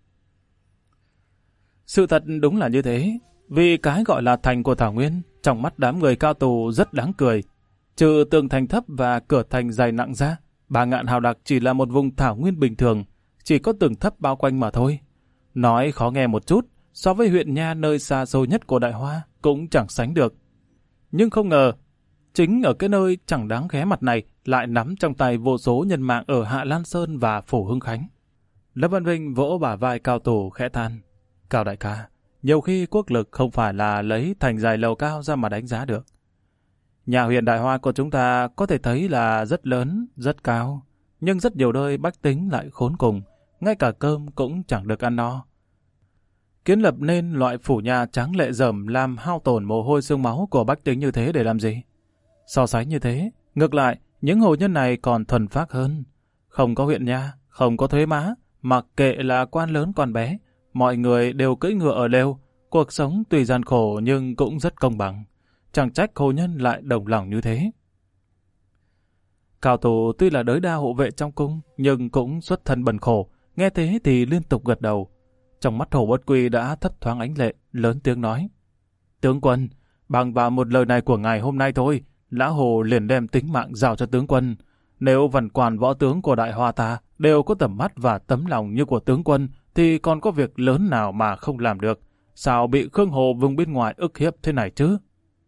Sự thật đúng là như thế, vì cái gọi là thành của Thảo Nguyên trong mắt đám người Cao Tù rất đáng cười. Trừ tường thành thấp và cửa thành dày nặng ra, 3.000 hào đặc chỉ là một vùng Thảo Nguyên bình thường. chỉ có tường thấp bao quanh mà thôi. Nói khó nghe một chút, so với huyện nha nơi xa xôi nhất của Đại Hoa cũng chẳng sánh được. Nhưng không ngờ, chính ở cái nơi chẳng đáng ghé mặt này lại nắm trong tay vô số nhân mạng ở Hạ Lan Sơn và Phủ Hưng Khánh. Lâm Văn Vinh vỗ bả vai Cao Tù khẽ than. Cao đại ca, nhiều khi quốc lực không phải là lấy thành dài lầu cao ra mà đánh giá được. Nhà huyện Đại Hoa của chúng ta có thể thấy là rất lớn, rất cao, nhưng rất nhiều nơi bách tính lại khốn cùng, ngay cả cơm cũng chẳng được ăn no. Kiến lập nên loại phủ nhà tráng lệ rởm làm hao tổn mồ hôi xương máu của bách tính như thế để làm gì? So sánh như thế, ngược lại, những hồ nhân này còn thuần phác hơn. Không có huyện nha, không có thuế má, mặc kệ là quan lớn quan bé, mọi người đều cưỡi ngựa ở lều, cuộc sống tuy gian khổ nhưng cũng rất công bằng. Chẳng trách hồ nhân lại đồng lòng như thế. Cao Tù tuy là đới đa hộ vệ trong cung, nhưng cũng xuất thân bần khổ, nghe thế thì liên tục gật đầu. Trong mắt Hồ Bất Quy đã thấp thoáng ánh lệ, lớn tiếng nói. Tướng quân, bằng vào một lời này của ngài hôm nay thôi, Lão Hồ liền đem tính mạng giao cho tướng quân. Nếu vần quản võ tướng của Đại Hoa ta đều có tầm mắt và tấm lòng như của tướng quân, thì còn có việc lớn nào mà không làm được. Sao bị Khương Hồ vùng bên ngoài ức hiếp thế này chứ?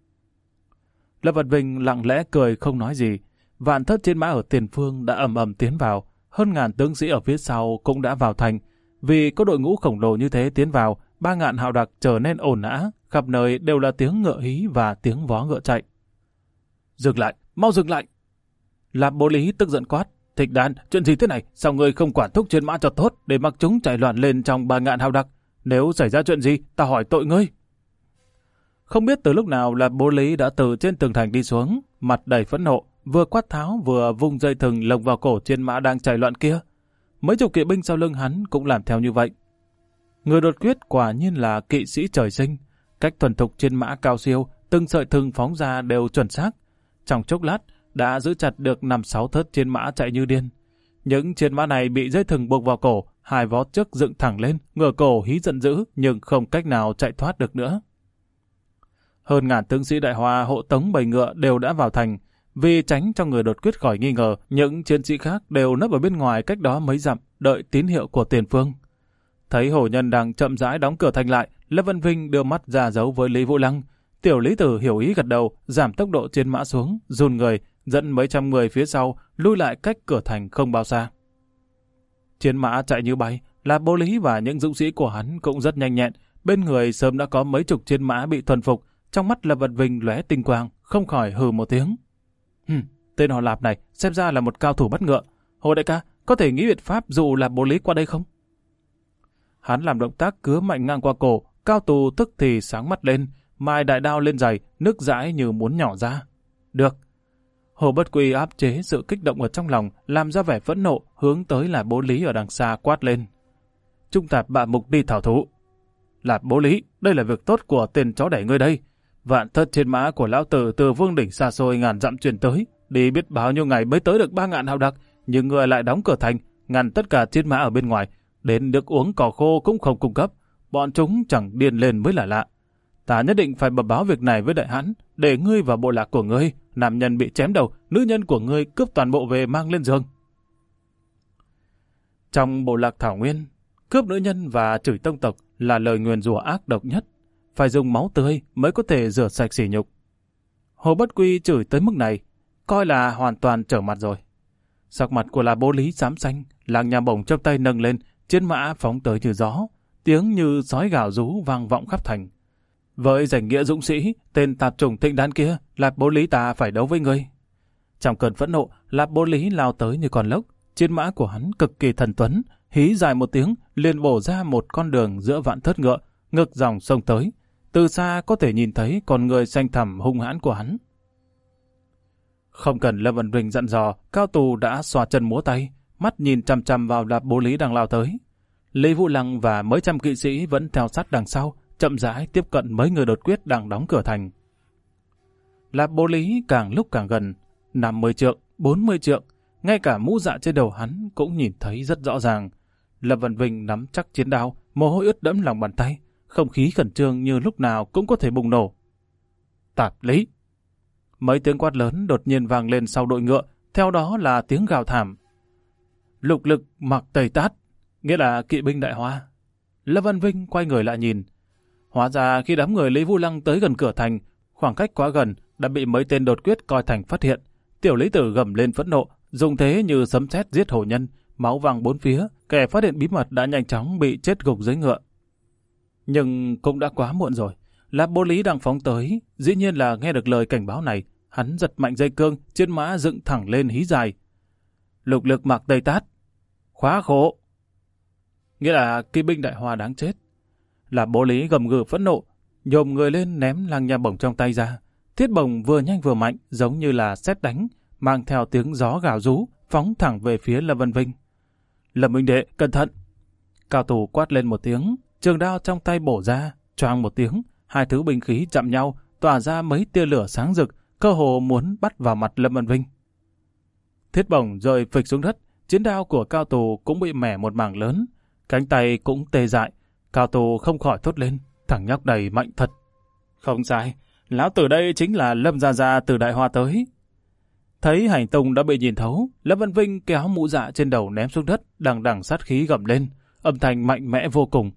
Lâm Văn Vinh lặng lẽ cười không nói gì. Vạn thất trên mã ở tiền phương đã ầm ầm tiến vào, hơn ngàn tướng sĩ ở phía sau cũng đã vào thành. Vì có đội ngũ khổng lồ như thế tiến vào, 3.000 hào đặc trở nên ồn ào, khắp nơi đều là tiếng ngựa hí và tiếng vó ngựa chạy. Dừng lại, mau dừng lại! Lạp Bố Lý tức giận quát. Thịch Đàn, chuyện gì thế này? Sao ngươi không quản thúc trên mã cho tốt để mặc chúng chạy loạn lên trong 3.000 hào đặc? Nếu xảy ra chuyện gì, ta hỏi tội ngươi. Không biết từ lúc nào Lạp Bố Lý đã từ trên tường thành đi xuống, mặt đầy phẫn nộ, vừa quát tháo vừa vung dây thừng lồng vào cổ trên mã đang chạy loạn kia. Mấy chục kỵ binh sau lưng hắn cũng làm theo như vậy. Người đột quyết quả nhiên là kỵ sĩ trời sinh, cách thuần thục trên mã cao siêu, từng sợi thừng phóng ra đều chuẩn xác. Trong chốc lát đã giữ chặt được 5-6 thớt trên mã chạy như điên. Những trên mã này bị dây thừng buộc vào cổ, hai vó trước dựng thẳng lên, ngửa cổ hí giận dữ nhưng không cách nào chạy thoát được nữa. Hơn ngàn tướng sĩ Đại Hoa hộ tống bầy ngựa đều đã vào thành. Vì tránh cho người đột quyết khỏi nghi ngờ, những chiến sĩ khác đều nấp ở bên ngoài cách đó mấy dặm, đợi tín hiệu của tiền phương. Thấy hồ nhân đang chậm rãi đóng cửa thành lại, Lâm Văn Vinh đưa mắt ra dấu với Lý Vũ Lăng. Tiểu Lý Tử hiểu ý gật đầu, giảm tốc độ trên mã xuống, dùn người, dẫn mấy trăm người phía sau, lui lại cách cửa thành không bao xa. Chiến mã chạy như bay, là Bố Lý và những dũng sĩ của hắn cũng rất nhanh nhẹn. Bên người sớm đã có mấy chục chiến mã bị thuần phục, trong mắt Lâm Văn Vinh lóe tinh quang, không khỏi hừ một tiếng. Tên họ Lạp này xem ra là một cao thủ bắt ngựa. Hồ đại ca, có thể nghĩ biện pháp dụ Lạp Bố Lý qua đây không? Hắn làm động tác cứa mạnh ngang qua cổ, Cao Tù tức thì sáng mắt lên, mai đại đao lên giày, nước dãi như muốn nhỏ ra. Được. Hồ Bất Quy áp chế sự kích động ở trong lòng, làm ra vẻ phẫn nộ, hướng tới Lạp Bố Lý ở đằng xa quát lên. Trung tạp bạ mục đi thảo thú. Lạp Bố Lý, đây là việc tốt của tên chó đẻ ngươi đây. Vạn thất trên mã của lão tử từ vương đỉnh xa xôi ngàn dặm truyền tới, đi biết bao nhiêu ngày mới tới được 3.000 hào đặc, nhưng ngươi lại đóng cửa thành, ngăn tất cả chiến mã ở bên ngoài, đến nước uống cỏ khô cũng không cung cấp, bọn chúng chẳng điên lên mới là lạ. Ta nhất định phải bẩm báo việc này với đại hãn, để ngươi và bộ lạc của ngươi, nam nhân bị chém đầu, nữ nhân của ngươi cướp toàn bộ về mang lên giường. Trong bộ lạc Thảo Nguyên, cướp nữ nhân và chửi tông tộc là lời nguyền rủa ác độc nhất, phải dùng máu tươi mới có thể rửa sạch sỉ nhục. Hồ Bất Quy chửi tới mức này, coi là hoàn toàn trở mặt rồi. Sắc mặt của Lạp Bố Lý xám xanh, làng nhà bổng trong tay nâng lên, chiến mã phóng tới như gió, tiếng như sói gào rú vang vọng khắp thành. Với danh nghĩa dũng sĩ, tên tạp chủng Thịnh Đan kia, Lạp Bố Lý ta phải đấu với ngươi. Trong cơn phẫn nộ, Lạp Bố Lý lao tới như con lốc, chiến mã của hắn cực kỳ thần tuấn, hí dài một tiếng, liền bổ ra một con đường giữa vạn thớt ngựa, ngược dòng sông tới. Từ xa có thể nhìn thấy con người xanh thẳm hung hãn của hắn. Không cần Lâm Văn Vinh dặn dò, Cao Tù đã xoa chân múa tay, mắt nhìn chằm chằm vào Lạp Bố Lý đang lao tới. Lý Vũ Lăng và mấy trăm kỵ sĩ vẫn theo sát đằng sau, chậm rãi tiếp cận mấy người đột quyết đang đóng cửa thành. Lạp Bố Lý càng lúc càng gần, 50 trượng, 40 trượng, ngay cả mũ dạ trên đầu hắn cũng nhìn thấy rất rõ ràng. Lâm Văn Vinh nắm chắc chiến đao, mồ hôi ướt đẫm lòng bàn tay, không khí khẩn trương như lúc nào cũng có thể bùng nổ. Tạp Lý! Mấy tiếng quát lớn đột nhiên vang lên sau đội ngựa, theo đó là tiếng gào thảm. Lục lực mặc tây tát! Nghĩa là kỵ binh Đại Hoa. Lâm Văn Vinh quay người lại nhìn. Hóa ra khi đám người Lý Vũ Lăng tới gần cửa thành, khoảng cách quá gần đã bị mấy tên đột quyết coi thành phát hiện. Tiểu Lý Tử gầm lên phẫn nộ, dùng thế như sấm sét giết hổ nhân, máu văng bốn phía, kẻ phát hiện bí mật đã nhanh chóng bị chết gục dưới ngựa. Nhưng cũng đã quá muộn rồi. Lạp Bố Lý đang phóng tới, dĩ nhiên là nghe được lời cảnh báo này, hắn giật mạnh dây cương, chiến mã dựng thẳng lên hí dài. Lục lực mặc Tây Tát, khóa khổ. Nghĩa là kỵ binh Đại Hoa đáng chết. Lạp Bố Lý gầm gừ phẫn nộ, nhổm người lên ném lăng nha bổng trong tay ra. Thiết bổng vừa nhanh vừa mạnh, giống như là sét đánh, mang theo tiếng gió gào rú, phóng thẳng về phía Lâm Văn Vinh. Lâm huynh đệ, cẩn thận! Cao thủ quát lên một tiếng, trường đao trong tay bổ ra, choang một tiếng, hai thứ binh khí chạm nhau, tỏa ra mấy tia lửa sáng rực, cơ hồ muốn bắt vào mặt Lâm Văn Vinh. Thiết bổng rơi phịch xuống đất, chiến đao của Cao Tù cũng bị mẻ một mảng lớn, cánh tay cũng tê dại. Cao Tù không khỏi thốt lên, thằng nhóc này mạnh thật. Không sai, lão tử đây chính là Lâm Gia Gia từ Đại Hoa tới. Thấy hành tung đã bị nhìn thấu, Lâm Văn Vinh kéo mũ dạ trên đầu ném xuống đất, đằng đằng sát khí gầm lên, âm thanh mạnh mẽ vô cùng.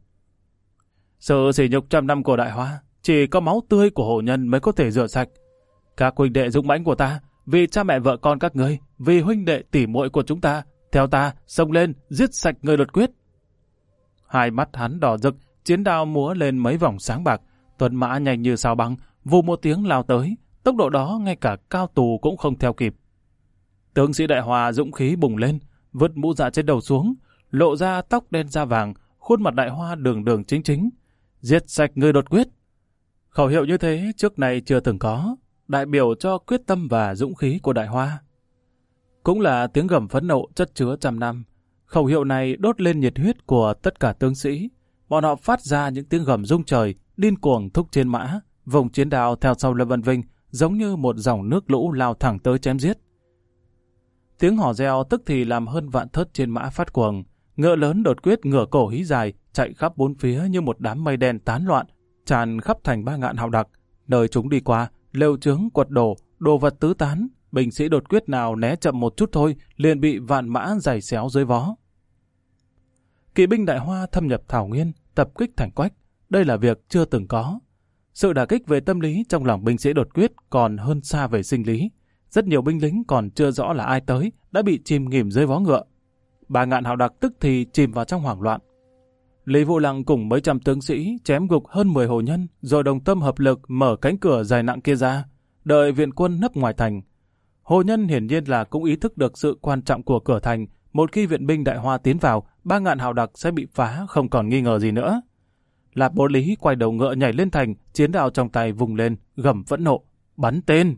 Sự sỉ nhục trăm năm của Đại Hoa, chỉ có máu tươi của hổ nhân mới có thể rửa sạch. Các huynh đệ dũng mãnh của ta, vì cha mẹ vợ con các ngươi, vì huynh đệ tỷ muội của chúng ta, theo ta, xông lên, giết sạch người đột quyết. Hai mắt hắn đỏ rực, chiến đao múa lên mấy vòng sáng bạc, tuần mã nhanh như sao băng, vù một tiếng lao tới, tốc độ đó ngay cả Cao Tù cũng không theo kịp. Tướng sĩ Đại Hoa dũng khí bùng lên, vứt mũ dạ trên đầu xuống, lộ ra tóc đen da vàng, khuôn mặt Đại Hoa đường đường chính chính. Giết sạch người đột quyết. Khẩu hiệu như thế trước nay chưa từng có, đại biểu cho quyết tâm và dũng khí của Đại Hoa. Cũng là tiếng gầm phẫn nộ chất chứa trăm năm. Khẩu hiệu này đốt lên nhiệt huyết của tất cả tướng sĩ. Bọn họ phát ra những tiếng gầm rung trời, điên cuồng thúc trên mã, vùng chiến đao theo sau Lâm Văn Vinh, giống như một dòng nước lũ lao thẳng tới chém giết. Tiếng hò reo tức thì làm hơn vạn thớt trên mã phát cuồng. Ngựa lớn đột quyết ngửa cổ hí dài, chạy khắp bốn phía như một đám mây đen tán loạn, tràn khắp thành Ba Ngạn Hào Đặc. Nơi chúng đi qua, lều chướng quật đổ, đồ vật tứ tán. Binh sĩ đột quyết nào né chậm một chút thôi, liền bị vạn mã giày xéo dưới vó. Kỵ binh Đại Hoa thâm nhập Thảo Nguyên, tập kích thành Quách. Đây là việc chưa từng có. Sự đả kích về tâm lý trong lòng binh sĩ đột quyết còn hơn xa về sinh lý. Rất nhiều binh lính còn chưa rõ là ai tới, đã bị chìm nghỉm dưới vó ngựa. Ba Ngạn Hào Đặc tức thì chìm vào trong hoảng loạn. Lý Vũ Lăng cùng mấy trăm tướng sĩ chém gục hơn 10 hồ nhân, rồi đồng tâm hợp lực mở cánh cửa dày nặng kia ra, đợi viện quân nấp ngoài thành. Hồ nhân hiển nhiên là cũng ý thức được sự quan trọng của cửa thành. Một khi viện binh Đại Hoa tiến vào, Ba Ngạn Hào Đặc sẽ bị phá, không còn nghi ngờ gì nữa. Lạp Bố Lý quay đầu ngựa nhảy lên thành, chiến đao trong tay vùng lên, gầm phẫn nộ, bắn tên.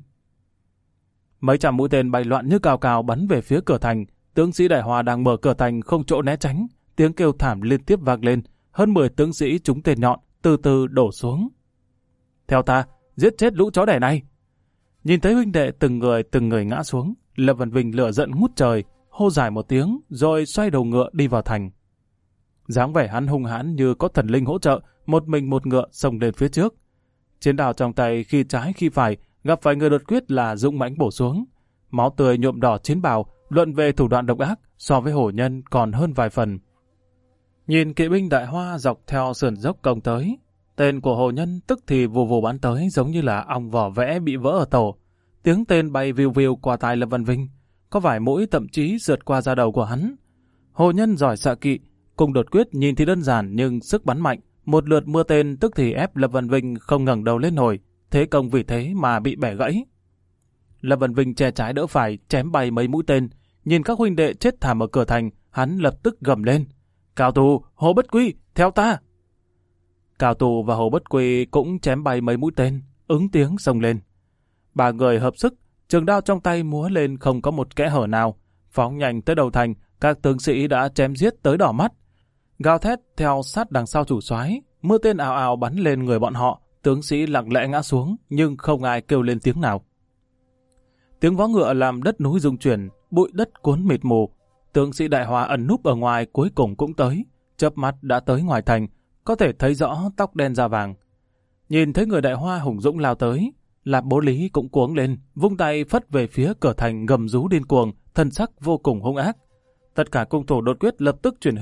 Mấy trăm mũi tên bay loạn như cào cào bắn về phía cửa thành. Tướng sĩ Đại Hoa đang mở cửa thành không chỗ né tránh, tiếng kêu thảm liên tiếp vang lên. Hơn 10 tướng sĩ trúng tên nhọn, từ từ đổ xuống. Theo ta, giết chết lũ chó đẻ này. Nhìn thấy huynh đệ từng người ngã xuống, Lâm Văn Vinh lửa giận ngút trời, hô dài một tiếng, rồi xoay đầu ngựa đi vào thành. Dáng vẻ hắn hung hãn như có thần linh hỗ trợ, một mình một ngựa xông lên phía trước. Chiến đao trong tay khi trái khi phải, gặp phải người đột quyết là dũng mãnh bổ xuống. Máu tươi nhuộm đỏ chiến bào, luận về thủ đoạn độc ác so với hổ nhân còn hơn vài phần. Nhìn kỵ binh Đại Hoa dọc theo sườn dốc công tới, tên của hồ nhân tức thì vù vù bắn tới giống như là ong vỏ vẽ bị vỡ ở tổ. Tiếng tên bay viu viu qua tai Lâm Văn Vinh, có vài mũi thậm chí rượt qua da đầu của hắn. Hồ nhân giỏi xạ kỵ, cùng đột quyết nhìn thì đơn giản nhưng sức bắn mạnh. Một lượt mưa tên tức thì ép Lâm Văn Vinh không ngẩng đầu lên nổi, thế công vì thế mà bị bẻ gãy. Lâm Văn Vinh che trái đỡ phải, chém bay mấy mũi tên. Nhìn các huynh đệ chết thảm ở cửa thành, hắn lập tức gầm lên: Cao Tù, Hồ Bất Quy, theo ta! Cao Tù và Hồ Bất Quy cũng chém bay mấy mũi tên, ứng tiếng xông lên. Ba người hợp sức, trường đao trong tay múa lên không có một kẽ hở nào. Phóng nhanh tới đầu thành, các tướng sĩ đã chém giết tới đỏ mắt. Gào thét theo sát đằng sau chủ soái, mưa tên ào ào bắn lên người bọn họ, tướng sĩ lặng lẽ ngã xuống, nhưng không ai kêu lên tiếng nào. Tiếng vó ngựa làm đất núi rung chuyển, bụi đất cuốn mịt mù. Tướng sĩ Đại Hoa ẩn núp ở ngoài cuối cùng cũng tới, chớp mắt đã tới ngoài thành, có thể thấy rõ tóc đen da vàng. Nhìn thấy người Đại Hoa hùng dũng lao tới, Lạp Bố Lý cũng cuống lên, vung tay phất về phía cửa thành gầm rú điên cuồng, thân sắc vô cùng hung ác. Tất cả cung thủ đột quyết lập tức chuyển hướng,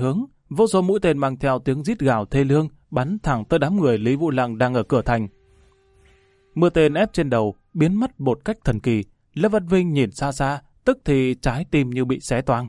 vô số mũi tên mang theo tiếng rít gào thê lương bắn thẳng tới đám người Lý Vũ Lăng đang ở cửa thành. Mưa tên ép trên đầu biến mất một cách thần kỳ. Lâm Văn Vinh nhìn xa xa, tức thì trái tim như bị xé toang.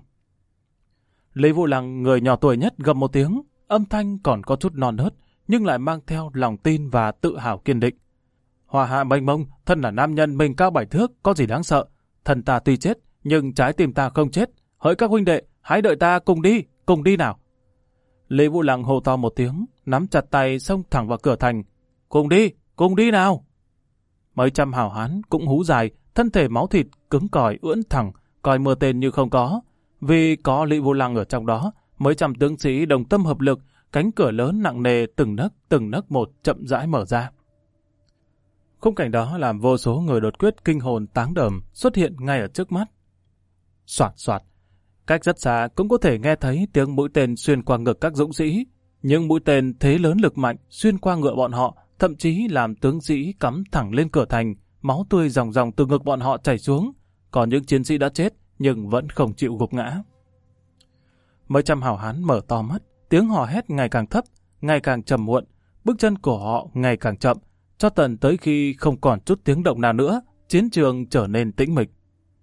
Lý Vũ Lăng, người nhỏ tuổi nhất, gầm một tiếng, âm thanh còn có chút non nớt, nhưng lại mang theo lòng tin và tự hào kiên định. Hỏa hạ mênh mông, thân là nam nhân mình cao 7 thước, có gì đáng sợ? Thân ta tuy chết, nhưng trái tim ta không chết. Hỡi các huynh đệ, hãy đợi ta cùng đi nào. Lý Vũ Lăng hô to một tiếng, nắm chặt tay xông thẳng vào cửa thành. Cùng đi nào. Mấy trăm hào hán cũng hú dài, thân thể máu thịt cứng cỏi ưỡn thẳng, coi mưa tên như không có. Vì có Lý Vũ Lăng ở trong đó, mấy trăm tướng sĩ đồng tâm hợp lực, cánh cửa lớn nặng nề từng nấc một chậm rãi mở ra. Khung cảnh đó làm vô số người đột quyết kinh hồn táng đờm xuất hiện ngay ở trước mắt. Soạt soạt, cách rất xa cũng có thể nghe thấy tiếng mũi tên xuyên qua ngực các dũng sĩ. Những mũi tên thế lớn lực mạnh xuyên qua ngựa bọn họ, thậm chí làm tướng sĩ cắm thẳng lên cửa thành, máu tươi ròng ròng từ ngực bọn họ chảy xuống. Còn những chiến sĩ đã chết nhưng vẫn không chịu gục ngã. Mấy trăm hào hán mở to mắt, tiếng hò hét ngày càng thấp, ngày càng trầm muộn, bước chân của họ ngày càng chậm, cho tận tới khi không còn chút tiếng động nào nữa, chiến trường trở nên tĩnh mịch.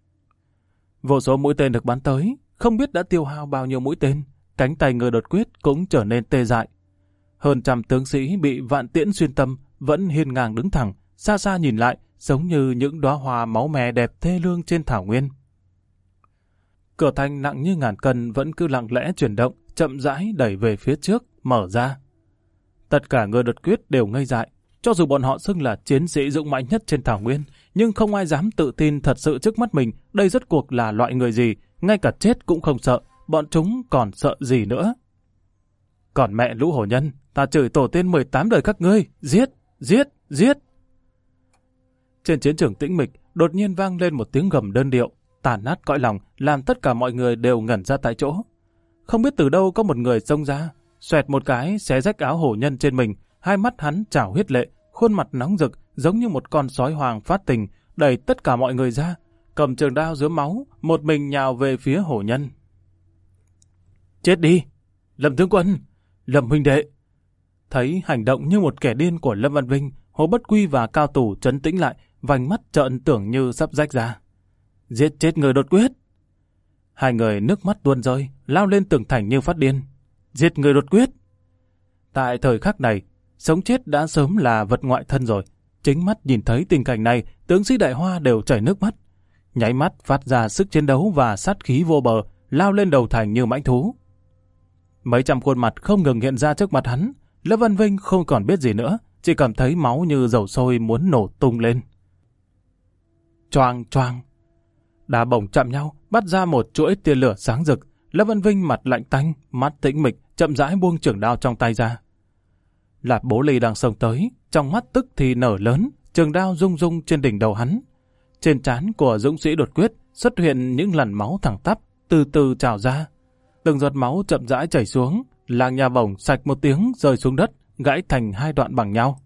Vô số mũi tên được bắn tới, không biết đã tiêu hao bao nhiêu mũi tên, cánh tay người đột quyết cũng trở nên tê dại. Hơn trăm tướng sĩ bị vạn tiễn xuyên tâm vẫn hiên ngang đứng thẳng, xa xa nhìn lại giống như những đóa hoa máu me đẹp thê lương trên thảo nguyên. Cửa thành nặng như ngàn cân vẫn cứ lặng lẽ chuyển động, chậm rãi đẩy về phía trước, mở ra. Tất cả người đột quyết đều ngây dại, cho dù bọn họ xưng là chiến sĩ dũng mãnh nhất trên thảo nguyên, nhưng không ai dám tự tin thật sự trước mắt mình đây rốt cuộc là loại người gì, ngay cả chết cũng không sợ, bọn chúng còn sợ gì nữa. Còn mẹ lũ hổ nhân, ta chửi tổ tiên 18 đời các ngươi, giết, giết, giết. Trên chiến trường tĩnh mịch, đột nhiên vang lên một tiếng gầm đơn điệu, tàn nát cõi lòng, làm tất cả mọi người đều ngẩn ra tại chỗ. Không biết từ đâu có một người xông ra, xoẹt một cái xé rách áo hổ nhân trên mình, hai mắt hắn trào huyết lệ, khuôn mặt nóng rực giống như một con sói hoàng phát tình, đẩy tất cả mọi người ra, cầm trường đao rướm máu, một mình nhào về phía hổ nhân. Chết đi! Lâm tướng quân! Lâm huynh đệ! Thấy hành động như một kẻ điên của Lâm Văn Vinh, Hồ Bất Quy và Cao Tù trấn tĩnh lại, vành mắt trợn tưởng như sắp rách ra. Giết chết người đột quyết! Hai người nước mắt tuôn rơi, lao lên tường thành như phát điên. Giết người đột quyết! Tại thời khắc này, sống chết đã sớm là vật ngoại thân rồi. Chính mắt nhìn thấy tình cảnh này, tướng sĩ Đại Hoa đều chảy nước mắt. Nháy mắt phát ra sức chiến đấu và sát khí vô bờ, lao lên đầu thành như mãnh thú. Mấy trăm khuôn mặt không ngừng hiện ra trước mặt hắn. Lâm Văn Vinh không còn biết gì nữa, chỉ cảm thấy máu như dầu sôi muốn nổ tung lên. Choang choang. Đá bổng chạm nhau, bắt ra một chuỗi tia lửa sáng rực. Lâm Văn Vinh mặt lạnh tanh, mắt tĩnh mịch, chậm rãi buông trường đao trong tay ra. Lạp Bố Ly đang xông tới, trong mắt tức thì nở lớn, trường đao rung rung trên đỉnh đầu hắn. Trên trán của dũng sĩ đột quyết xuất hiện những làn máu thẳng tắp, từ từ trào ra. Từng giọt máu chậm rãi chảy xuống, làng nhà bổng sạch một tiếng rơi xuống đất, gãy thành hai đoạn bằng nhau.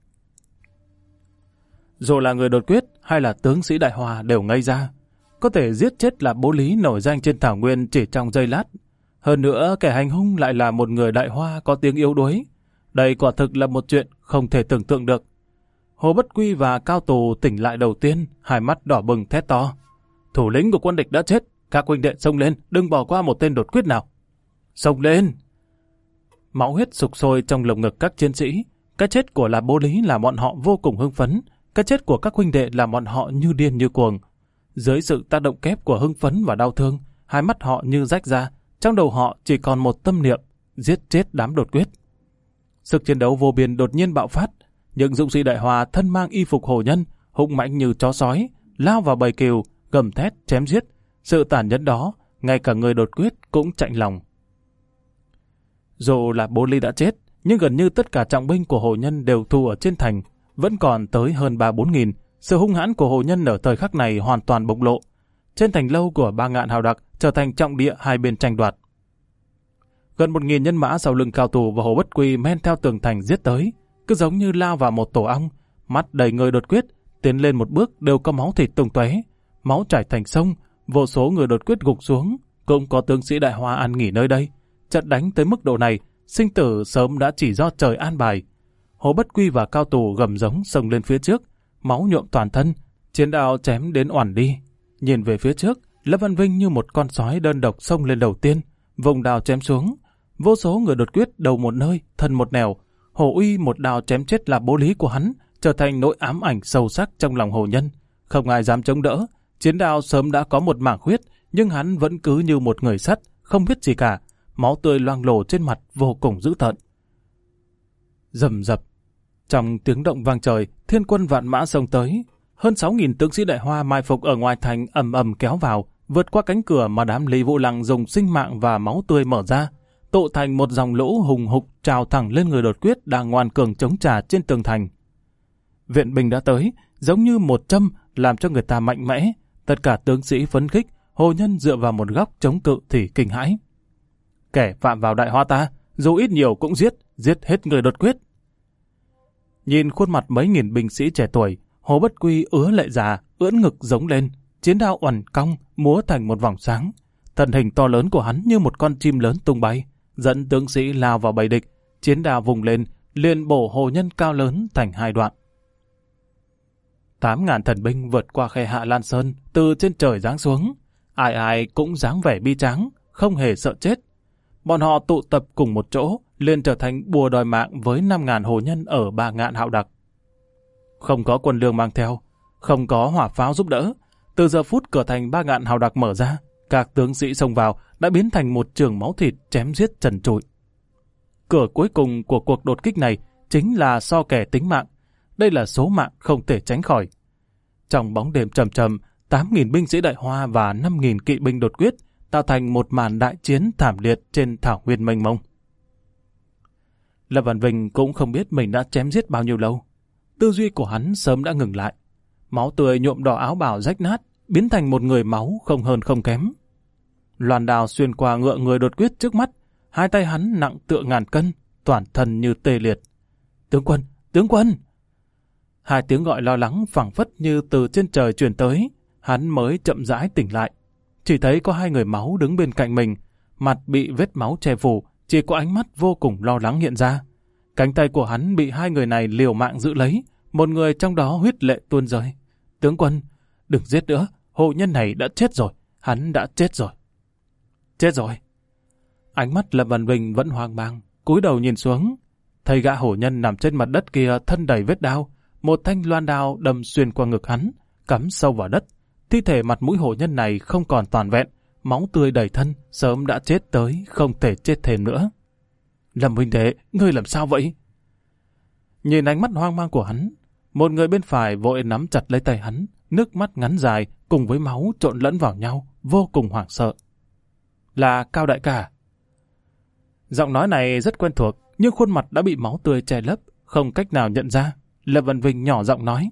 Dù là người đột quyết hay là tướng sĩ Đại Hoa đều ngây ra. Có thể giết chết Lạp Bố Lý nổi danh trên thảo nguyên chỉ trong giây lát. Hơn nữa kẻ hành hung lại là một người Đại Hoa có tiếng yếu đuối. Đây quả thực là một chuyện không thể tưởng tượng được. Hồ Bất Quy và Cao Tù tỉnh lại đầu tiên, hai mắt đỏ bừng thét to. Thủ lĩnh của quân địch đã chết, các huynh đệ xông lên, đừng bỏ qua một tên đột quyết nào. Xông lên! Máu huyết sục sôi trong lồng ngực các chiến sĩ. Cái chết của Lạp Bố Lý làm bọn họ vô cùng hưng phấn. Cái chết của các huynh đệ làm bọn họ như điên như cuồng. Dưới sự tác động kép của hưng phấn và đau thương, hai mắt họ như rách ra, trong đầu họ chỉ còn một tâm niệm, giết chết đám đột quyết. Sức chiến đấu vô biên đột nhiên bạo phát, những dũng sĩ Đại Hoa thân mang y phục hổ nhân, hung mãnh như chó sói, lao vào bầy cừu, gầm thét chém giết. Sự tàn nhẫn đó, ngay cả người đột quyết cũng chạnh lòng. Dù là Bố Ly đã chết, nhưng gần như tất cả trọng binh của hổ nhân đều thu ở trên thành, vẫn còn tới hơn 3-4 nghìn. Sự hung hãn của hổ nhân ở thời khắc này hoàn toàn bộc lộ. Trên thành lâu của Ba Ngạn Hào Đặc trở thành trọng địa hai bên tranh đoạt. Gần 1.000 nhân mã sau lưng Cao Tù và Hồ Bất Quy men theo tường thành giết tới, cứ giống như lao vào một tổ ong, mắt đầy người đột quyết, tiến lên một bước đều có máu thịt tung tóe, máu chảy thành sông, vô số người đột quyết gục xuống, cũng có tướng sĩ Đại Hoa an nghỉ nơi đây. trận đánh tới mức độ này, sinh tử sớm đã chỉ do trời an bài. Hồ Bất Quy và Cao Tù gầm giống xông lên phía trước, máu nhuộm toàn thân, chiến đao chém đến oằn đi. Nhìn về phía trước, Lâm Văn Vinh như một con sói đơn độc xông lên đầu tiên, vùng đao chém xuống. Vô số người đột quyết đầu một nơi, thân một nẻo. Hồ Uy một đao chém chết là bố lý của hắn, trở thành nỗi ám ảnh sâu sắc trong lòng Hồ Nhân. Không ai dám chống đỡ, chiến đao sớm đã có một mảng huyết, nhưng hắn vẫn cứ như một người sắt, không biết gì cả. Máu tươi loang lổ trên mặt vô cùng dữ tợn. Rầm rập, trong tiếng động vang trời, thiên quân vạn mã xông tới. Hơn 6.000 tướng sĩ Đại Hoa mai phục ở ngoài thành ầm ầm kéo vào, vượt qua cánh cửa mà đám Lý Vũ Lăng dùng sinh mạng và máu tươi mở ra, tụ thành một dòng lũ hùng hục trào thẳng lên người đột quyết đang ngoan cường chống trả trên tường thành. Viện binh đã tới, giống như một châm làm cho người ta mạnh mẽ. Tất cả tướng sĩ phấn khích, Hồ Nhân dựa vào một góc chống cự thì kinh hãi. Kẻ phạm vào Đại Hoa ta, dù ít nhiều cũng giết hết người đột quyết. Nhìn khuôn mặt mấy nghìn binh sĩ trẻ tuổi, Hồ Bất Quy ứa lệ già, ưỡn ngực giống lên, chiến đao oằn cong, múa thành một vòng sáng. Thân hình to lớn của hắn như một con chim lớn tung bay, dẫn tướng sĩ lao vào bầy địch, chiến đao vùng lên, liền bổ Hồ Nhân cao lớn thành hai đoạn. 8.000 thần binh vượt qua khe Hạ Lan Sơn, từ trên trời giáng xuống, ai ai cũng dáng vẻ bi tráng, không hề sợ chết. Bọn họ tụ tập cùng một chỗ, liền trở thành bùa đòi mạng với 5.000 hồ nhân ở 3 ngạn hạo đặc. Không có quân lương mang theo, không có hỏa pháo giúp đỡ. Từ giờ phút cửa thành 3 ngạn hạo đặc mở ra, các tướng sĩ xông vào đã biến thành một trường máu thịt chém giết trần trụi. Cửa cuối cùng của cuộc đột kích này chính là so kè tính mạng. Đây là số mạng không thể tránh khỏi. Trong bóng đêm trầm trầm, 8.000 binh sĩ Đại Hoa và 5.000 kỵ binh đột quyết tạo thành một màn đại chiến thảm liệt trên thảo nguyên mênh mông. Lâm Văn Vinh cũng không biết mình đã chém giết bao nhiêu lâu. Tư duy của hắn sớm đã ngừng lại. Máu tươi nhuộm đỏ áo bào rách nát, biến thành một người máu không hơn không kém. Loan đao xuyên qua ngựa người đột quyết trước mắt, hai tay hắn nặng tựa ngàn cân, toàn thân như tê liệt. Tướng quân! Tướng quân! Hai tiếng gọi lo lắng phảng phất như từ trên trời truyền tới, hắn mới chậm rãi tỉnh lại. Chỉ thấy có hai người máu đứng bên cạnh mình, mặt bị vết máu che phủ, chỉ có ánh mắt vô cùng lo lắng hiện ra. Cánh tay của hắn bị hai người này liều mạng giữ lấy, một người trong đó huyết lệ tuôn rơi. Tướng quân, đừng giết nữa, hộ nhân này đã chết rồi, hắn đã chết rồi. Chết rồi. Ánh mắt Lâm Văn Vinh vẫn hoang mang, cúi đầu nhìn xuống, thấy gã hổ nhân nằm trên mặt đất kia thân đầy vết đao, một thanh loan đao đâm xuyên qua ngực hắn, cắm sâu vào đất. Thi thể mặt mũi hổ nhân này không còn toàn vẹn, máu tươi đầy thân, sớm đã chết tới, không thể chết thêm nữa. Lâm huynh đệ, ngươi làm sao vậy? Nhìn ánh mắt hoang mang của hắn, một người bên phải vội nắm chặt lấy tay hắn, nước mắt ngắn dài cùng với máu trộn lẫn vào nhau, vô cùng hoảng sợ. Là Cao đại ca. Giọng nói này rất quen thuộc, nhưng khuôn mặt đã bị máu tươi che lấp, không cách nào nhận ra. Lâm Văn Vinh nhỏ giọng nói.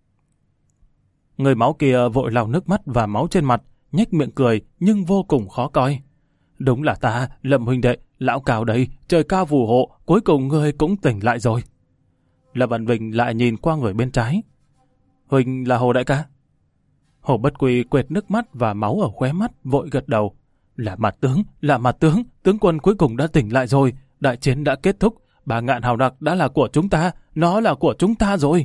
Người máu kia vội lau nước mắt và máu trên mặt, nhếch miệng cười nhưng vô cùng khó coi. Đúng là ta, Lâm huynh đệ, lão Cao đây, trời cao phù hộ, cuối cùng ngươi cũng tỉnh lại rồi. Lâm Văn Vinh lại nhìn qua người bên trái. Huynh là Hồ đại ca? Hồ Bất Quy quệt nước mắt và máu ở khóe mắt, vội gật đầu. Là mặt tướng, tướng quân cuối cùng đã tỉnh lại rồi, đại chiến đã kết thúc, 3 ngạn hào đặc đã là của chúng ta, nó là của chúng ta rồi.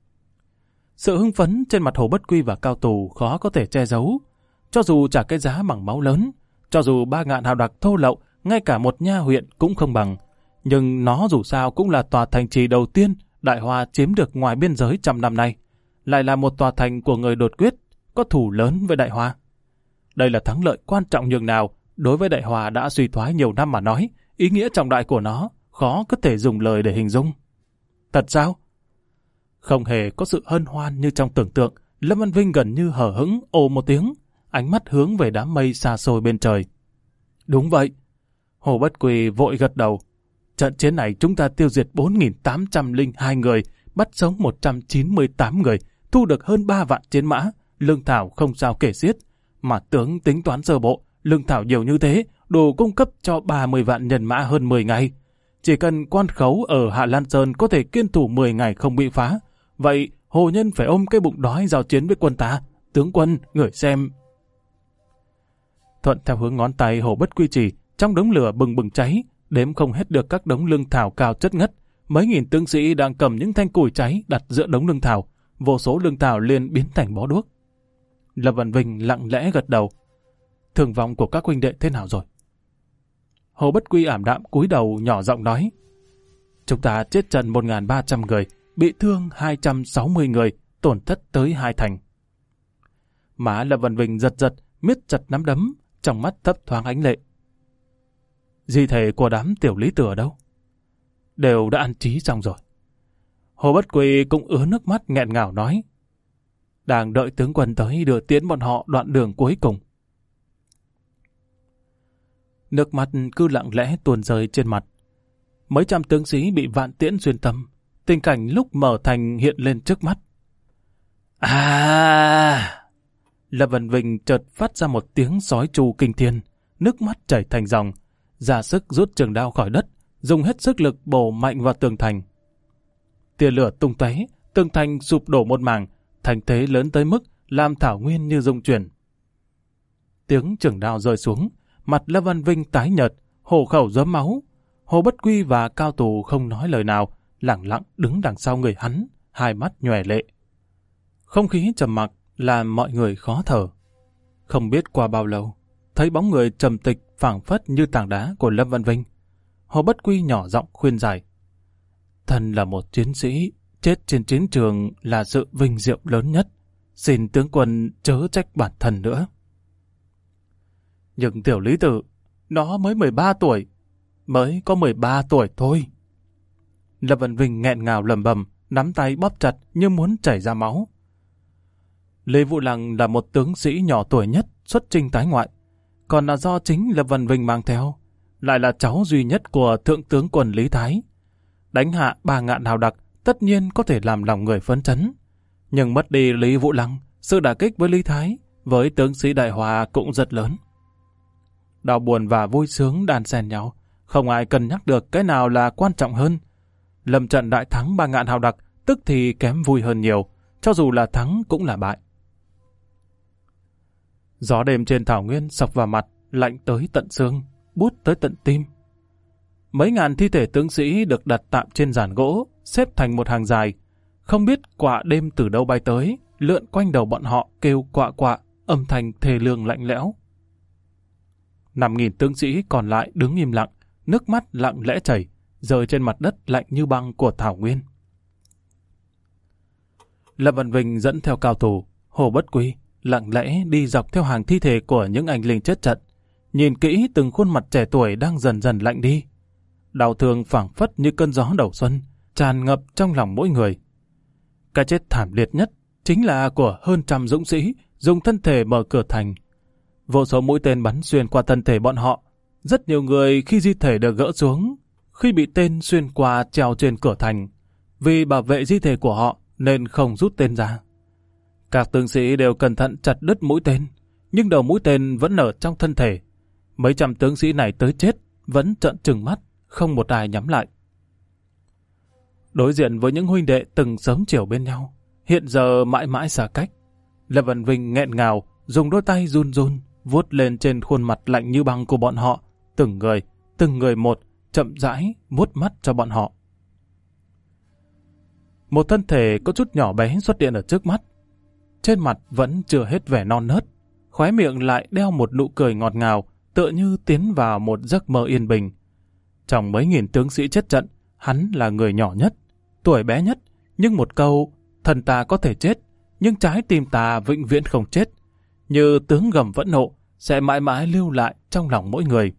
Sự hưng phấn trên mặt Hồ Bất Quy và Cao Tù khó có thể che giấu. Cho dù trả cái giá bằng máu lớn, cho dù 3 ngạn hào đặc thô lậu, ngay cả một nha huyện cũng không bằng. Nhưng nó dù sao cũng là tòa thành trì đầu tiên Đại Hoa chiếm được ngoài biên giới 100 năm nay. Lại là một tòa thành của người đột quyết, có thù lớn với Đại Hoa. Đây là thắng lợi quan trọng nhường nào, đối với Đại Hoa đã suy thoái nhiều năm mà nói, ý nghĩa trọng đại của nó khó có thể dùng lời để hình dung. Thật sao? Không hề có sự hân hoan như trong tưởng tượng, Lâm Văn Vinh gần như hờ hững ồ một tiếng, ánh mắt hướng về đám mây xa xôi bên trời. Đúng vậy. Hồ Bất Quy vội gật đầu. Trận chiến này chúng ta tiêu diệt 4.802 người, bắt sống 198 người, thu được hơn 3 vạn chiến mã, lương thảo không sao kể xiết. Mà tướng tính toán sơ bộ, lương thảo nhiều như thế, đủ cung cấp cho 30 vạn nhân mã hơn 10 ngày. Chỉ cần quan khấu ở Hạ Lan Sơn có thể kiên thủ 10 ngày không bị phá. Vậy Hồ Nhân phải ôm cái bụng đói giao chiến với quân ta. Tướng quân, ngửi xem. Thuận theo hướng ngón tay Hồ Bất Quy chỉ, Trong đống lửa bừng bừng cháy, đếm không hết được các đống lương thảo cao chất ngất. Mấy nghìn tướng sĩ đang cầm những thanh củi cháy đặt giữa đống lương thảo. Vô số lương thảo liền biến thành bó đuốc. Lâm Văn Vinh lặng lẽ gật đầu. Thương vong của các huynh đệ thế nào rồi? Hồ Bất Quy ảm đạm cúi đầu nhỏ giọng nói. Chúng ta chết trận 1.300 người, bị thương 260 người, tổn thất tới 2 thành. Má Lâm Văn Vinh giật giật, miết chặt nắm đấm, trong mắt thấp thoáng ánh lệ. Di thể của đám tiểu lý tử ở đâu? Đều đã an trí xong rồi. Hồ Bất Quy cũng ứa nước mắt nghẹn ngào nói. Đang đợi tướng quân tới đưa tiễn bọn họ đoạn đường cuối cùng. Nước mắt cứ lặng lẽ tuôn rơi trên mặt. Mấy trăm tướng sĩ bị vạn tiễn xuyên tâm. Tình cảnh lúc mở thành hiện lên trước mắt. Lâm Văn Vinh chợt phát ra một tiếng sói tru kinh thiên, nước mắt chảy thành dòng, ra sức rút trường đao khỏi đất, dùng hết sức lực bổ mạnh vào tường thành. Tia lửa tung tóe, tường thành sụp đổ một mảng, thành thế lớn tới mức làm thảo nguyên như rung chuyển. Tiếng trường đao rơi xuống, mặt Lâm Văn Vinh tái nhợt, hổ khẩu rớm máu. Hồ Bất Quy và Cao Tù không nói lời nào, lặng lặng đứng đằng sau người hắn, hai mắt nhòe lệ. Không khí trầm mặc làm mọi người khó thở. Không biết qua bao lâu, thấy bóng người trầm tịch phảng phất như tảng đá của Lâm Văn Vinh. Hồ Bất Quy nhỏ giọng khuyên giải. Thần là một chiến sĩ, chết trên chiến trường là sự vinh diệu lớn nhất. Xin tướng quân chớ trách bản thân nữa. Nhưng tiểu lý tử, nó mới 13 tuổi. Mới có 13 tuổi thôi. Lâm Văn Vinh nghẹn ngào lầm bầm, nắm tay bóp chặt như muốn chảy ra máu. Lê Vũ Lăng là một tướng sĩ nhỏ tuổi nhất xuất chinh tái ngoại, còn là do chính Lâm Văn Vinh mang theo, lại là cháu duy nhất của thượng tướng quân Lý Thái. Đánh hạ 3 ngạn hào đặc tất nhiên có thể làm lòng người phấn chấn, nhưng mất đi Lý Vũ Lăng, sự đả kích với Lý Thái, với tướng sĩ Đại Hòa cũng rất lớn. Đau buồn và vui sướng đan xen nhau, không ai cân nhắc được cái nào là quan trọng hơn. Lâm trận đại thắng 3 ngạn hào đặc tức thì kém vui hơn nhiều, cho dù là thắng cũng là bại. Gió đêm trên thảo nguyên sộc vào mặt, lạnh tới tận xương, buốt tới tận tim. Mấy ngàn thi thể tướng sĩ được đặt tạm trên giàn gỗ, xếp thành một hàng dài. Không biết quạ đêm từ đâu bay tới, lượn quanh đầu bọn họ kêu quạ quạ, âm thanh thê lương lạnh lẽo. 5.000 tướng sĩ còn lại đứng im lặng, nước mắt lặng lẽ chảy, rơi trên mặt đất lạnh như băng của thảo nguyên. Lâm Văn Vinh dẫn theo Cao Tù, Hồ Bất Quy, lặng lẽ đi dọc theo hàng thi thể của những anh lính chết trận, nhìn kỹ từng khuôn mặt trẻ tuổi đang dần dần lạnh đi. Đau thương phảng phất như cơn gió đầu xuân, tràn ngập trong lòng mỗi người. Cái chết thảm liệt nhất chính là của hơn trăm dũng sĩ dùng thân thể mở cửa thành. Vô số mũi tên bắn xuyên qua thân thể bọn họ. Rất nhiều người khi di thể được gỡ xuống, khi bị tên xuyên qua treo trên cửa thành, vì bảo vệ di thể của họ nên không rút tên ra. Các tướng sĩ đều cẩn thận chặt đứt mũi tên, nhưng đầu mũi tên vẫn ở trong thân thể. Mấy trăm tướng sĩ này tới chết vẫn trợn trừng mắt, không một ai nhắm lại. Đối diện với những huynh đệ từng sớm chiều bên nhau, hiện giờ mãi mãi xa cách, Lâm Văn Vinh nghẹn ngào, dùng đôi tay run run, vuốt lên trên khuôn mặt lạnh như băng của bọn họ, từng người một, chậm rãi vuốt mắt cho bọn họ. Một thân thể có chút nhỏ bé xuất hiện ở trước mắt. Trên mặt vẫn chưa hết vẻ non nớt, khóe miệng lại đeo một nụ cười ngọt ngào, tựa như tiến vào một giấc mơ yên bình. Trong mấy nghìn tướng sĩ chết trận, hắn là người nhỏ nhất, tuổi bé nhất, nhưng một câu, thần ta có thể chết, nhưng trái tim ta vĩnh viễn không chết, như tướng gầm vẫn nộ, sẽ mãi mãi lưu lại trong lòng mỗi người.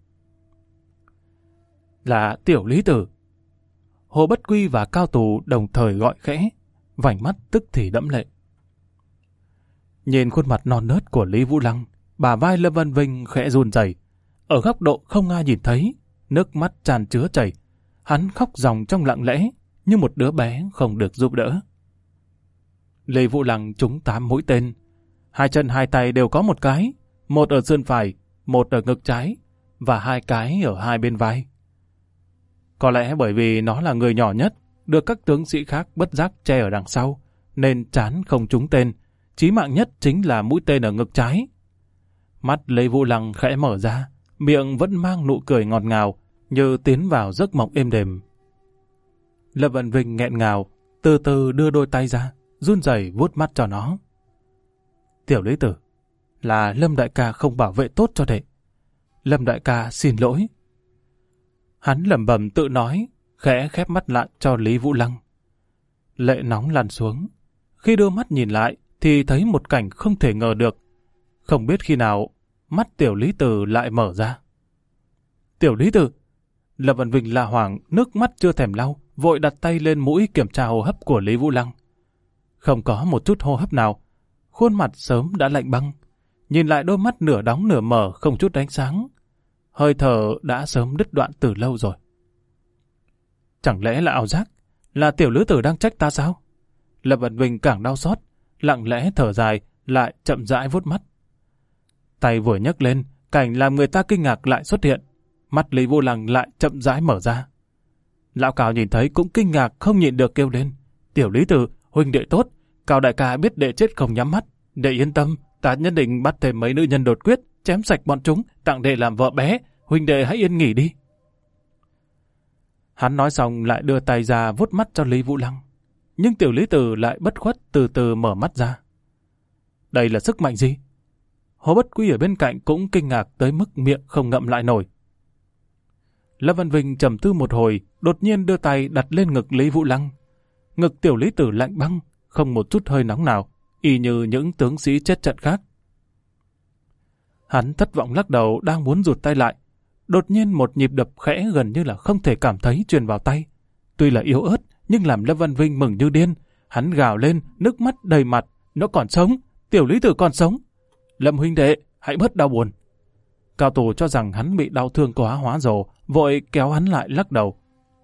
Là tiểu lý tử. Hồ Bất Quy và Cao Tù đồng thời gọi khẽ, vành mắt tức thì đẫm lệ. Nhìn khuôn mặt non nớt của Lý Vũ Lăng, bả vai Lâm Văn Vinh khẽ run rẩy. Ở góc độ không ai nhìn thấy, nước mắt tràn chứa chảy. Hắn khóc ròng trong lặng lẽ, như một đứa bé không được giúp đỡ. Lý Vũ Lăng trúng 8 mũi tên. 2 chân 2 tay đều có một cái, một ở sườn phải, một ở ngực trái, và 2 cái ở 2 bên vai. Có lẽ bởi vì nó là người nhỏ nhất, được các tướng sĩ khác bất giác che ở đằng sau, nên trán không trúng tên. Chí mạng nhất chính là mũi tên ở ngực trái. Mắt Lê Vũ Lăng khẽ mở ra, miệng vẫn mang nụ cười ngọt ngào, như tiến vào giấc mộng êm đềm. Lâm Văn Vinh nghẹn ngào, từ từ đưa đôi tay ra, run rẩy vuốt mắt cho nó. Tiểu Lý Tử, là Lâm đại ca không bảo vệ tốt cho đệ. Lâm đại ca xin lỗi. Hắn lẩm bẩm tự nói, khẽ khép mắt lại cho Lý Vũ Lăng. Lệ nóng lăn xuống. Khi đưa mắt nhìn lại, thì thấy một cảnh không thể ngờ được. Không biết khi nào, mắt Tiểu Lý Tử lại mở ra. Tiểu Lý Tử! Lâm Văn Vinh la hoảng, nước mắt chưa thèm lau, vội đặt tay lên mũi kiểm tra hô hấp của Lý Vũ Lăng. Không có một chút hô hấp nào, khuôn mặt sớm đã lạnh băng. Nhìn lại đôi mắt nửa đóng nửa mở không chút ánh sáng. Hơi thở đã sớm đứt đoạn từ lâu rồi. Chẳng lẽ là ảo giác? Là Tiểu Lữ Tử đang trách ta sao? Lâm Văn Vinh càng đau xót, lặng lẽ thở dài, lại chậm rãi vuốt mắt. Tay vừa nhấc lên, cảnh làm người ta kinh ngạc lại xuất hiện. Mắt Lý Vũ Lăng lại chậm rãi mở ra. Lão Cao nhìn thấy cũng kinh ngạc không nhịn được kêu lên. Tiểu Lý Tử, huynh đệ tốt, Cao đại ca biết đệ chết không nhắm mắt. Đệ yên tâm, ta nhất định bắt thêm mấy nữ nhân đột quyết, chém sạch bọn chúng, tặng đệ làm vợ bé. Huynh đệ hãy yên nghỉ đi. Hắn nói xong lại đưa tay ra vuốt mắt cho Lý Vũ Lăng. Nhưng Tiểu Lý Tử lại bất khuất từ từ mở mắt ra. Đây là sức mạnh gì? Hồ Bất Quy ở bên cạnh cũng kinh ngạc tới mức miệng không ngậm lại nổi. Lâm Văn Vinh trầm tư một hồi, đột nhiên đưa tay đặt lên ngực Lý Vũ Lăng. Ngực Tiểu Lý Tử lạnh băng, không một chút hơi nóng nào, y như những tướng sĩ chết trận khác. Hắn thất vọng lắc đầu đang muốn rụt tay lại. Đột nhiên một nhịp đập khẽ gần như là không thể cảm thấy truyền vào tay. Tuy là yếu ớt, nhưng làm Lâm Văn Vinh mừng như điên. Hắn gào lên, nước mắt đầy mặt. Nó còn sống, Tiểu Lý Tử còn sống. Lâm huynh đệ, hãy bớt đau buồn. Cao Tù cho rằng hắn bị đau thương quá hóa rồ, vội kéo hắn lại lắc đầu.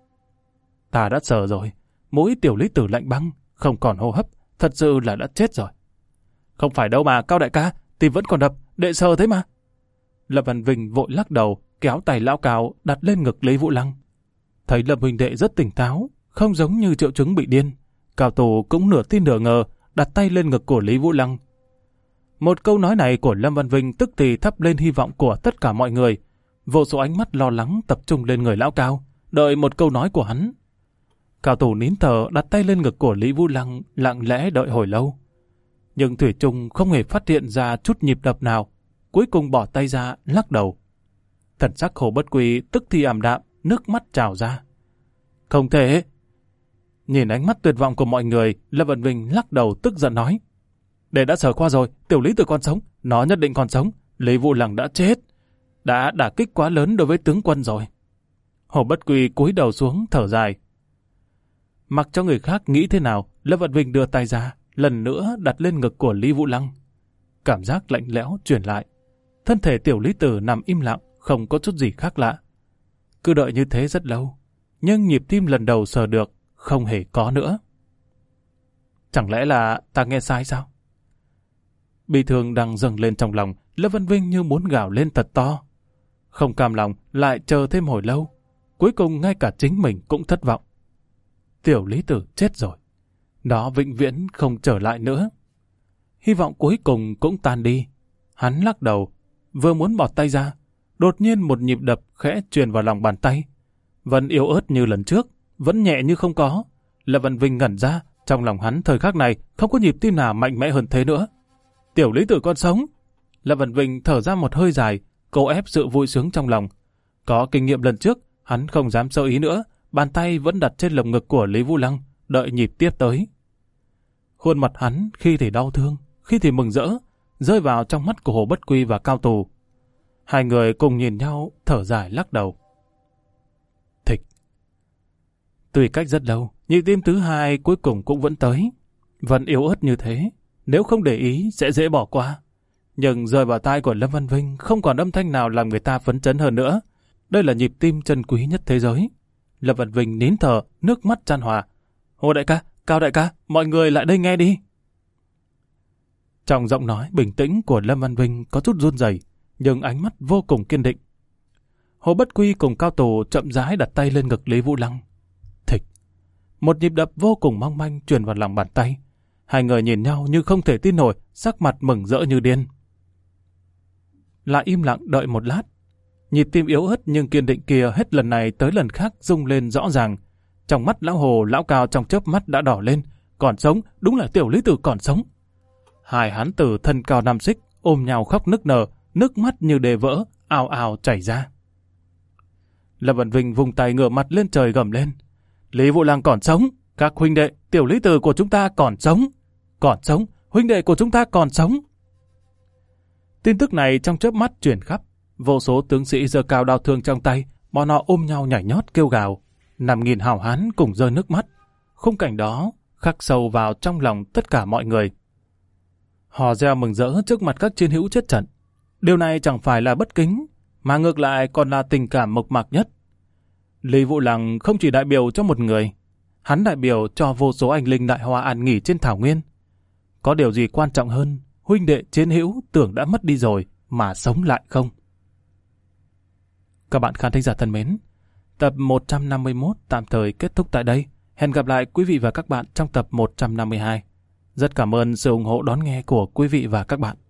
Ta đã sợ rồi, mũi Tiểu Lý Tử lạnh băng, không còn hô hấp, thật sự là đã chết rồi. Không phải đâu mà, Cao đại ca, tim vẫn còn đập, đệ sợ thế mà. Lâm Văn Vinh vội lắc đầu, kéo tay lão Cao đặt lên ngực Lý Vũ Lăng. Thấy Lâm huynh đệ rất tỉnh táo, không giống như triệu chứng bị điên. Cao Tù cũng nửa tin nửa ngờ, đặt tay lên ngực của Lý Vũ Lăng. Một câu nói này của Lâm Văn Vinh tức thì thắp lên hy vọng của tất cả mọi người. Vô số ánh mắt lo lắng tập trung lên người lão Cao, đợi một câu nói của hắn. Cao Tù nín thở đặt tay lên ngực của Lý Vũ Lăng, lặng lẽ đợi hồi lâu. Nhưng thủy chung không hề phát hiện ra chút nhịp đập nào, cuối cùng bỏ tay ra, lắc đầu. Thần sắc Hồ Bất Quy tức thì ảm đạm, nước mắt trào ra. Không thể. Nhìn ánh mắt tuyệt vọng của mọi người, Lâm Văn Vinh lắc đầu tức giận nói. Đệ đã sợ qua rồi, Tiểu Lý Tử còn sống, nó nhất định còn sống. Lý Vũ Lăng đã chết, đã đả kích quá lớn đối với tướng quân rồi. Hồ Bất Quy cúi đầu xuống thở dài. Mặc cho người khác nghĩ thế nào, Lâm Văn Vinh đưa tay ra, lần nữa đặt lên ngực của Lý Vũ Lăng. Cảm giác lạnh lẽo truyền lại. Thân thể Tiểu Lý Tử nằm im lặng, không có chút gì khác lạ. Cứ đợi như thế rất lâu, nhưng nhịp tim lần đầu sờ được, không hề có nữa. Chẳng lẽ là ta nghe sai sao? Bi thương đang dâng lên trong lòng, Lâm Văn Vinh như muốn gào lên thật to. Không cam lòng, lại chờ thêm hồi lâu. Cuối cùng ngay cả chính mình cũng thất vọng. Tiểu Lý Tử chết rồi. Nó vĩnh viễn không trở lại nữa. Hy vọng cuối cùng cũng tan đi. Hắn lắc đầu, vừa muốn bỏ tay ra, đột nhiên một nhịp đập khẽ truyền vào lòng bàn tay. Vẫn yếu ớt như lần trước, vẫn nhẹ như không có. Lâm Văn Vinh ngẩn ra, trong lòng hắn thời khắc này không có nhịp tim nào mạnh mẽ hơn thế nữa. Tiểu Lý Tử còn sống. Lâm Văn Vinh thở ra một hơi dài, cố ép sự vui sướng trong lòng. Có kinh nghiệm lần trước, hắn không dám sơ ý nữa, bàn tay vẫn đặt trên lồng ngực của Lý Vũ Lăng, đợi nhịp tiếp tới. Khuôn mặt hắn khi thì đau thương, khi thì mừng rỡ, rơi vào trong mắt của Hồ Bất Quy và Cao Tù. Hai người cùng nhìn nhau, thở dài lắc đầu. Thịch. Tuy cách rất lâu, nhịp tim thứ hai cuối cùng cũng vẫn tới. Vẫn yếu ớt như thế, nếu không để ý sẽ dễ bỏ qua. Nhưng rơi vào tai của Lâm Văn Vinh không còn âm thanh nào làm người ta phấn chấn hơn nữa. Đây là nhịp tim chân quý nhất thế giới. Lâm Văn Vinh nín thở, nước mắt chan hòa. Hồ đại ca, Cao đại ca, mọi người lại đây nghe đi. Trong giọng nói bình tĩnh của Lâm Văn Vinh có chút run rẩy, nhưng ánh mắt vô cùng kiên định. Hồ Bất Quy cùng Cao Tù chậm rãi đặt tay lên ngực Lý Vũ Lăng. Thịch. Một nhịp đập vô cùng mong manh truyền vào lòng bàn tay. Hai người nhìn nhau như không thể tin nổi, sắc mặt mừng rỡ như điên. Lại im lặng đợi một lát. Nhịp tim yếu ớt nhưng kiên định kia hết lần này tới lần khác rung lên rõ ràng. Trong mắt lão Hồ, lão Cao trong chớp mắt đã đỏ lên. Còn sống, đúng là Tiểu Lý Tử còn sống. Hai hán tử thân cao 5 xích, ôm nhau khóc nức nở, nước mắt như đề vỡ, ào ào chảy ra. Lâm Vân Vinh vùng tay ngửa mặt lên trời gầm lên. Lý Vụ Lang còn sống, các huynh đệ, Tiểu Lý Tử của chúng ta còn sống. Còn sống, huynh đệ của chúng ta còn sống. Tin tức này trong chớp mắt truyền khắp. Vô số tướng sĩ giơ cao đao thương trong tay, bọn họ ôm nhau nhảy nhót kêu gào. 5.000 hào hán cùng rơi nước mắt. Khung cảnh đó khắc sâu vào trong lòng tất cả mọi người. Họ reo mừng rỡ trước mặt các chiến hữu chết trận. Điều này chẳng phải là bất kính, mà ngược lại còn là tình cảm mộc mạc nhất. Lý Vụ Lang không chỉ đại biểu cho một người, hắn đại biểu cho vô số anh linh đại hoa an nghỉ trên thảo nguyên. Có điều gì quan trọng hơn, huynh đệ chiến hữu tưởng đã mất đi rồi mà sống lại không? Các bạn khán thính giả thân mến, tập 151 tạm thời kết thúc tại đây. Hẹn gặp lại quý vị và các bạn trong tập 152. Rất cảm ơn sự ủng hộ đón nghe của quý vị và các bạn.